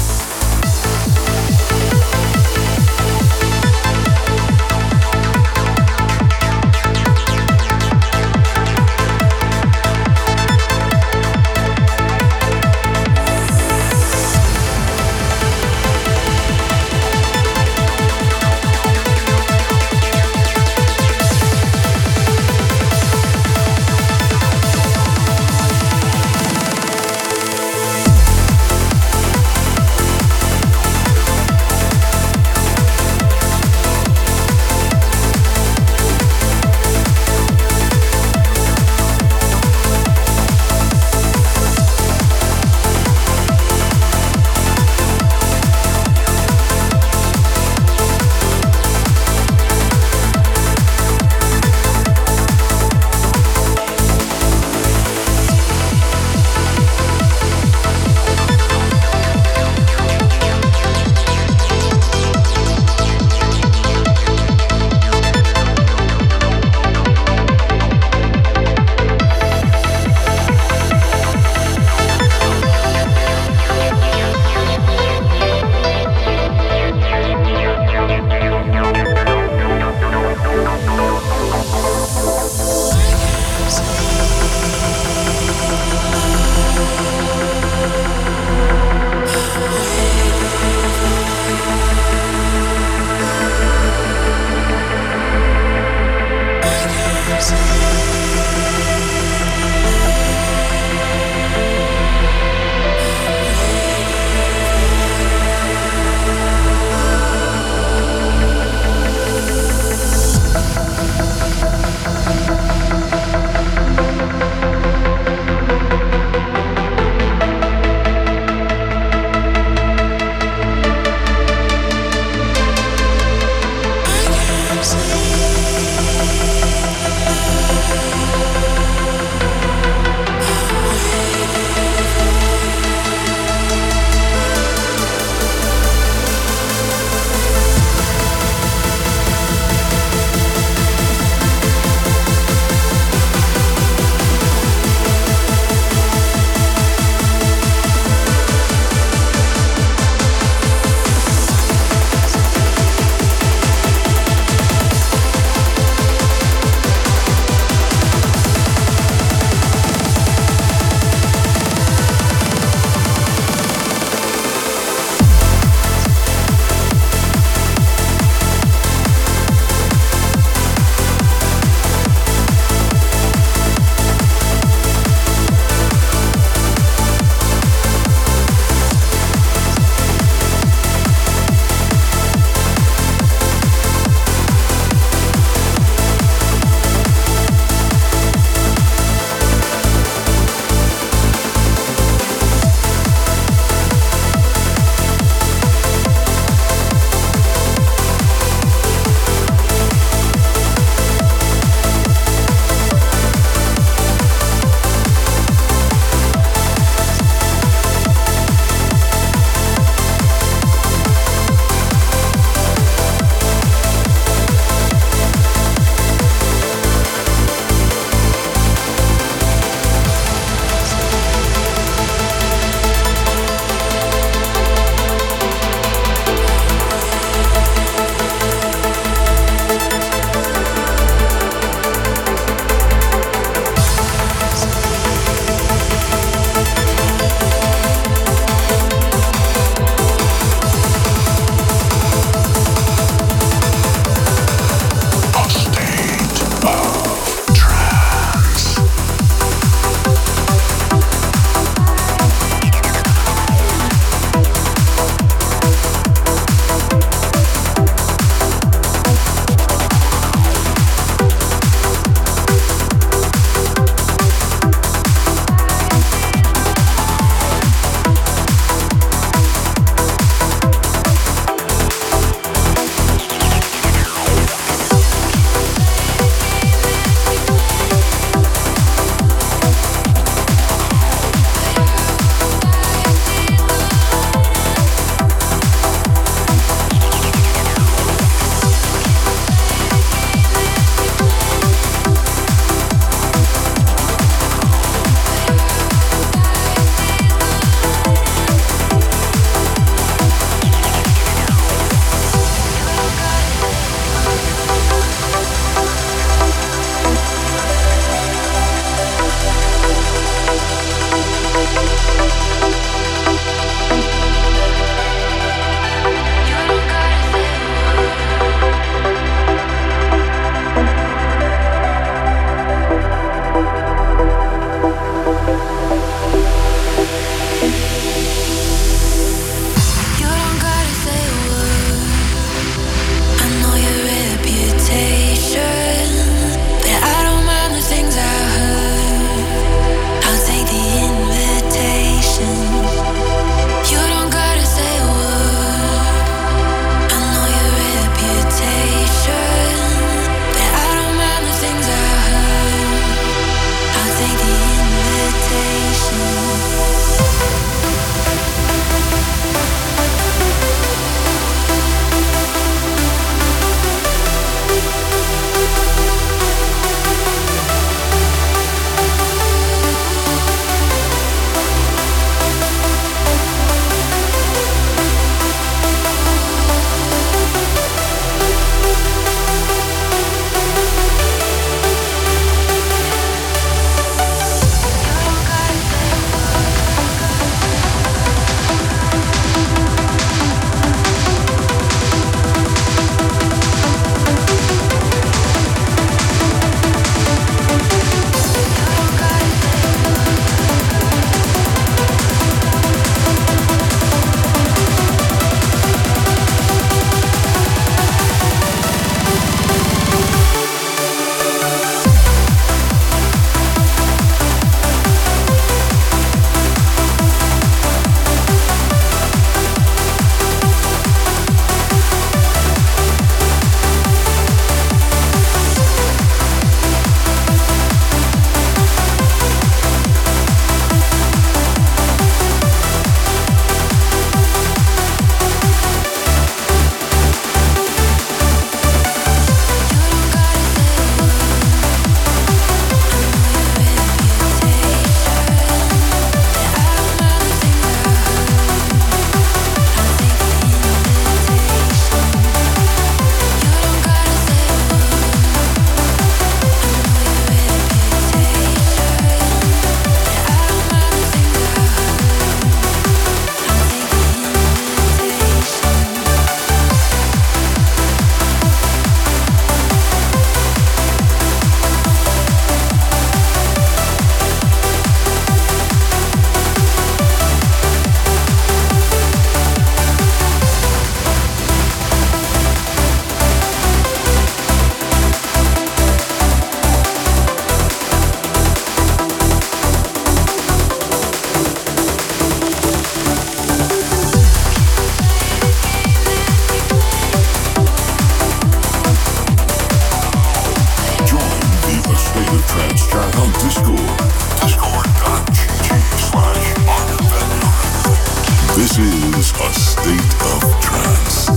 State of Trance.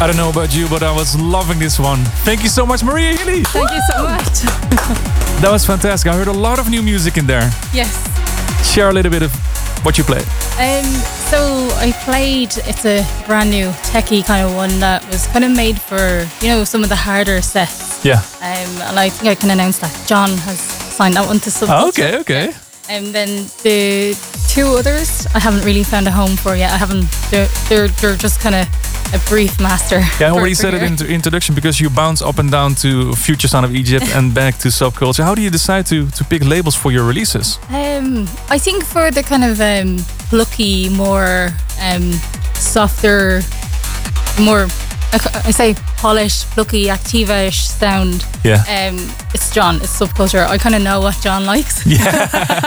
I don't know about you, but I was loving this one. Thank you so much, Maria Healy. Thank you so much. That was fantastic. I heard a lot of new music in there. Yes. Share a little bit of what you played. Um, so I played, it's a brand new techie kind of one that was kind of made for, you know, some of the harder sets. Yeah. Um, and I think I can announce that John has signed that one to Subculture. Oh, okay, okay. And then the two others I haven't really found a home for yet. I haven't, they're, they're, they're just kind of a brief master. Yeah, I already said it in the introduction because you bounce up and down to Future Sound of Egypt and back to Subculture. How do you decide to, to pick labels for your releases? Um, I think for the kind of um, plucky, more um, softer, more, I, I say polished, plucky, active-ish sound. Yeah. Um, it's John, it's Subculture. I kind of know what John likes. Yeah.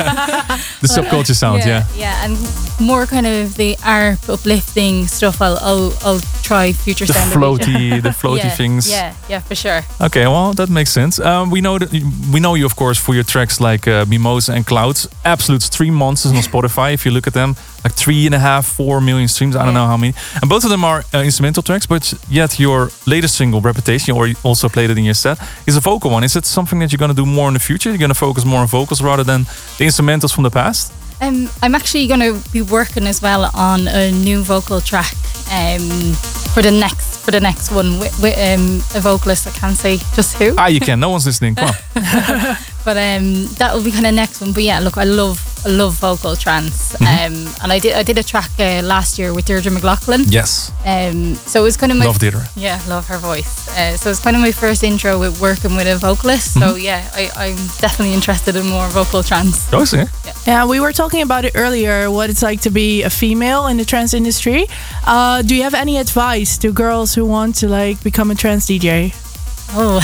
The Subculture sound, yeah. Yeah, yeah, and more kind of the arp, uplifting stuff. I'll, I'll, I'll try Future The Sound. floaty, the floaty yeah, things. Yeah, yeah, for sure. Okay, well, that makes sense. Um, we know that we know you, of course, for your tracks like uh, Mimosa and Clouds. Absolute stream monsters on Spotify. If you look at them, like three and a half, four million streams. I don't know how many. And both of them are uh, instrumental tracks. But yet, your latest single, Reputation, or you also played it in your set, is a vocal one. Is it something that you're going to do more in the future? You're going to focus more on vocals rather than the instrumentals from the past? Um, I'm actually going to be working as well on a new vocal track um, for the next for the next one with, with um, a vocalist. I can't say just who. Ah, you can. No one's listening. Come on. But um, that will be kind of next one. But yeah, look, I love I love vocal trance, Mm-hmm. um, and I did I did a track uh, last year with Deirdre McLaughlin. Yes. Um, so it was kind of my Love Deirdre. Yeah, love her voice. Uh, so it's kind of my first intro with working with a vocalist. So Mhm. yeah, I, I'm definitely interested in more vocal trance. Oh, see. Yeah, we were talking about it earlier, what it's like to be a female in the trance industry. Uh, do you have any advice to girls who want to like become a trance D J? Oh,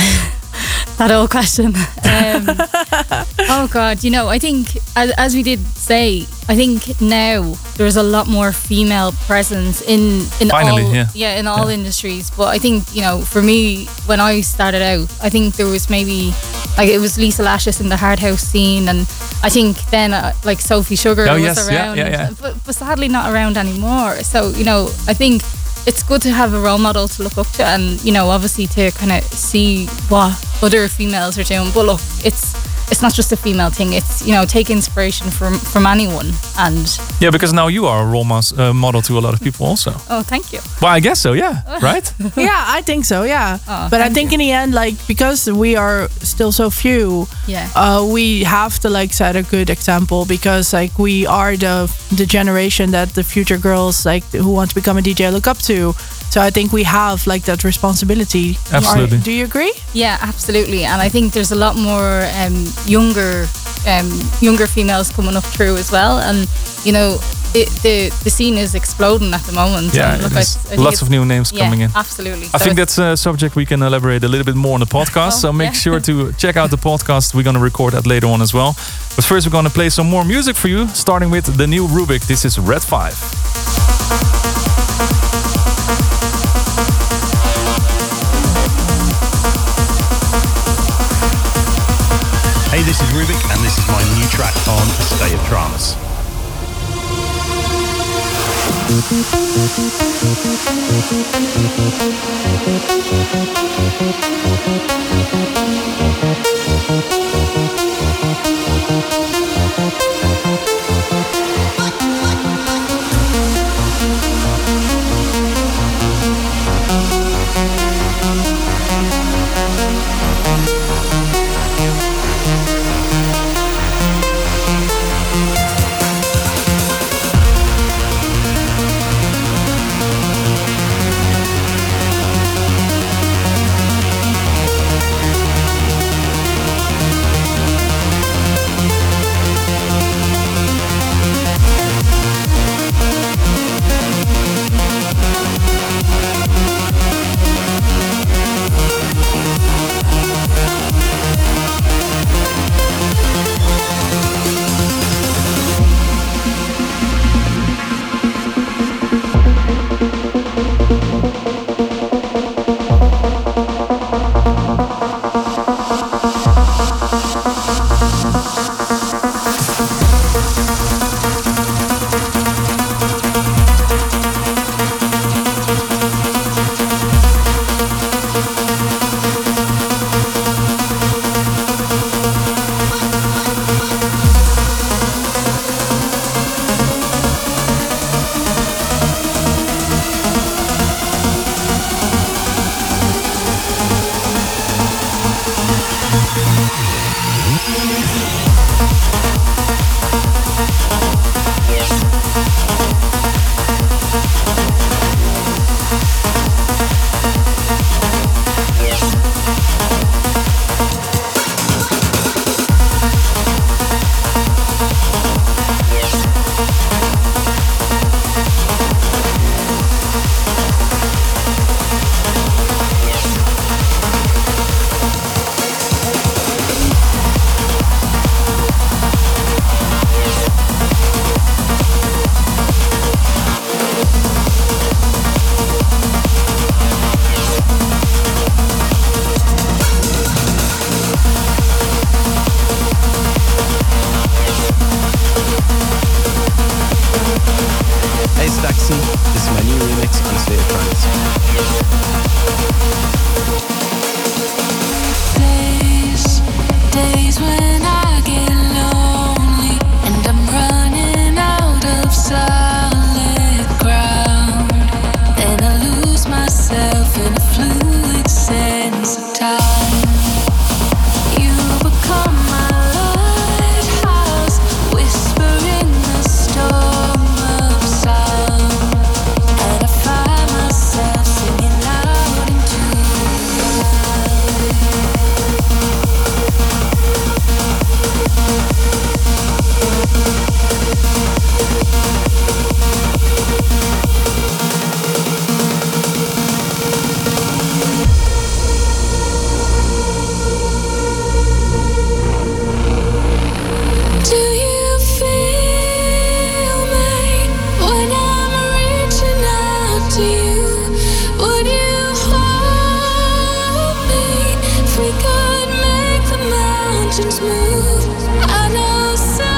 that old question. Um, oh God, you know, I think as, as we did say, I think now there's a lot more female presence in in Finally, all yeah. in all industries. But I think, you know, for me, when I started out, I think there was maybe like it was Lisa Lashes in the hard house scene, and I think then uh, like Sophie Sugar Oh, was yes, yeah, around, yeah, yeah. But, but sadly not around anymore. So you know, I think it's good to have a role model to look up to, and you know, obviously to kind of see what other females are doing. But look, it's it's not just a female thing. It's, you know, take inspiration from from anyone. And Yeah, because now you are a role mas- uh, model to a lot of people also. oh, thank you. Well, I guess so, yeah. Right? Yeah, I think so. Yeah, Oh, but I thank think in the end, like because we are still so few, Yeah. uh, we have to like set a good example because like we are the the generation that the future girls like who want to become a D J look up to. So I think we have like that responsibility. Absolutely. Are- do you agree? Yeah, absolutely. And I think there's a lot more um, younger um, younger females coming up through as well. And you know, it, the the scene is exploding at the moment. Yeah, and look, there's I- I think lots it's- of new names yeah, coming in. Absolutely. I So think it's- that's a subject we can elaborate a little bit more on the podcast. Oh, so make yeah. sure to check out the podcast. We're going to record that later on as well. But first, we're going to play some more music for you, starting with the new Rubik. This is Red five. Hey, this is Rubik, and this is my new track on A State of Trance. Jackson. This is my new remix on State of Trance. Days, days when I get lonely and I'm running out of solid ground. Then I lose myself in a fluid sense of time. You become my lighthouse, whisper in the storm of sound, and I find myself singing loud into the Do you feel me when I'm reaching out to you? Would you hold me if we could make the mountains move? I know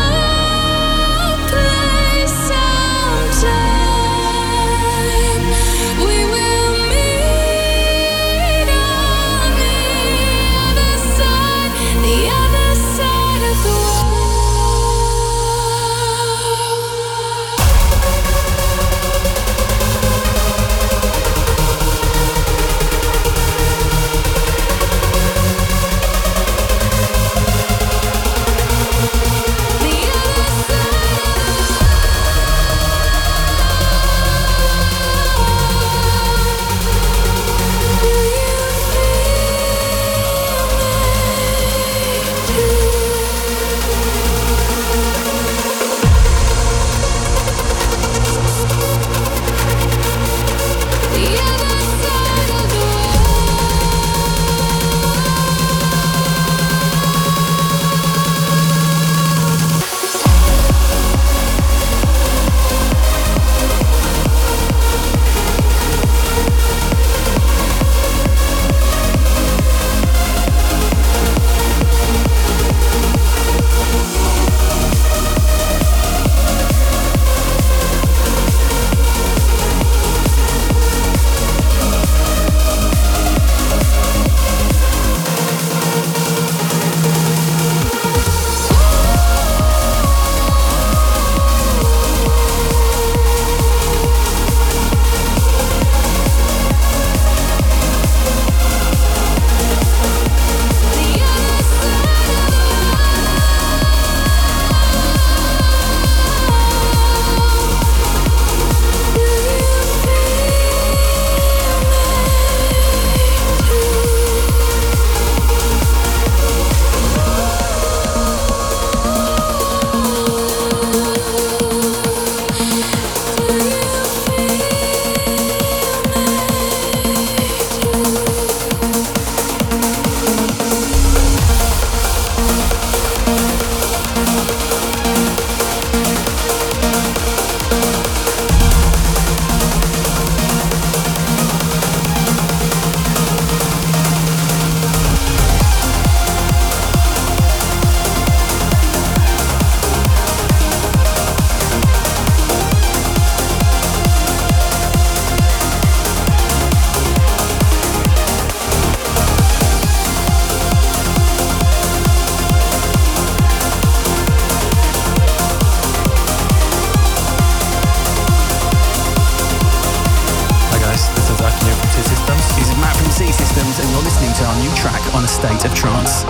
someplace, sometime we will meet on the other side, the other side of the world. And you're listening to our new track on A State of Trance.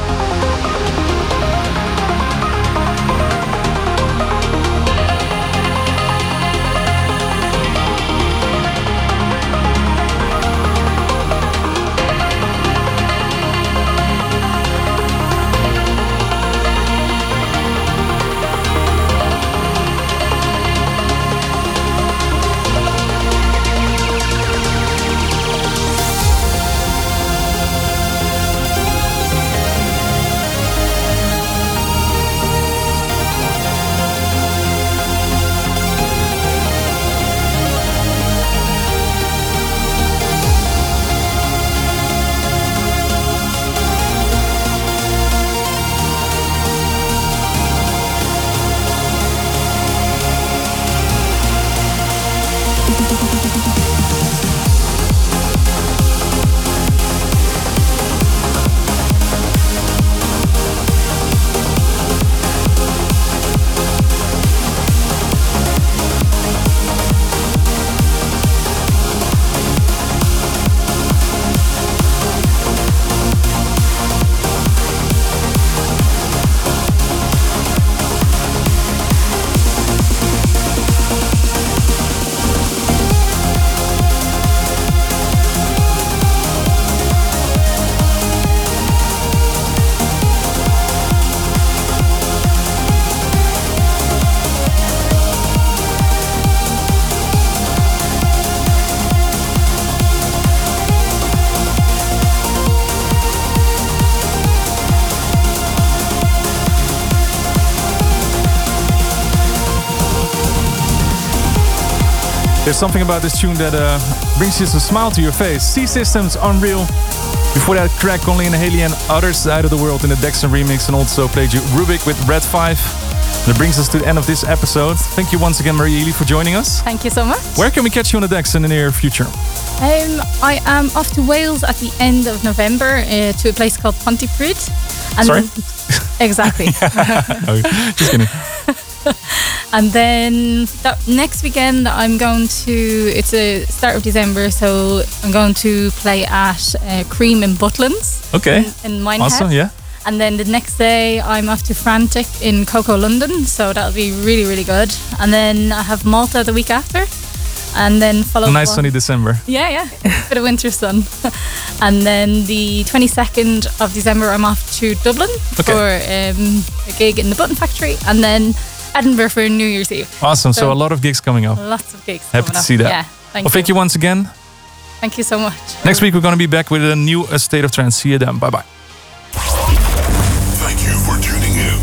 There's something about this tune that uh, brings just a smile to your face. C-Systems, Unreal. Before that, Craig Conley and Haley and Other Side of the World in the Dexter remix, and also played you Rubik with Red five. That brings us to the end of this episode. Thank you once again, Maria Healy, for joining us. Thank you so much. Where can we catch you on the decks in the near future? Um, I am off to Wales at the end of November uh, to a place called Pontypridd. And Sorry? Exactly. Oh, just kidding. And then that next weekend I'm going to, it's a start of December, so I'm going to play at uh, Cream in Butlins. Okay. In, in Minehead. Awesome, yeah. And then the next day I'm off to Frantic in Coco, London, so that'll be really, really good. And then I have Malta the week after. And then follow A nice on. sunny December. Yeah, yeah. Bit of winter sun. And then the twenty-second of December I'm off to Dublin Okay. for um, a gig in the Button Factory. And then Edinburgh for New Year's Eve. Awesome. So, so a lot of gigs coming up. Lots of gigs. Happy to see that. Yeah, thank well, thank you once again. Thank you so much. Next week we're going to be back with a new A State of Trance. See you then. Bye bye. Thank you for tuning in.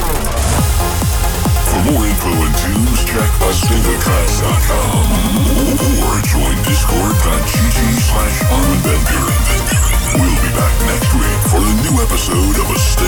For more info and tunes, check a state of trance dot com or join discord.gg slash Armin Van Buren. We'll be back next week for a new episode of A State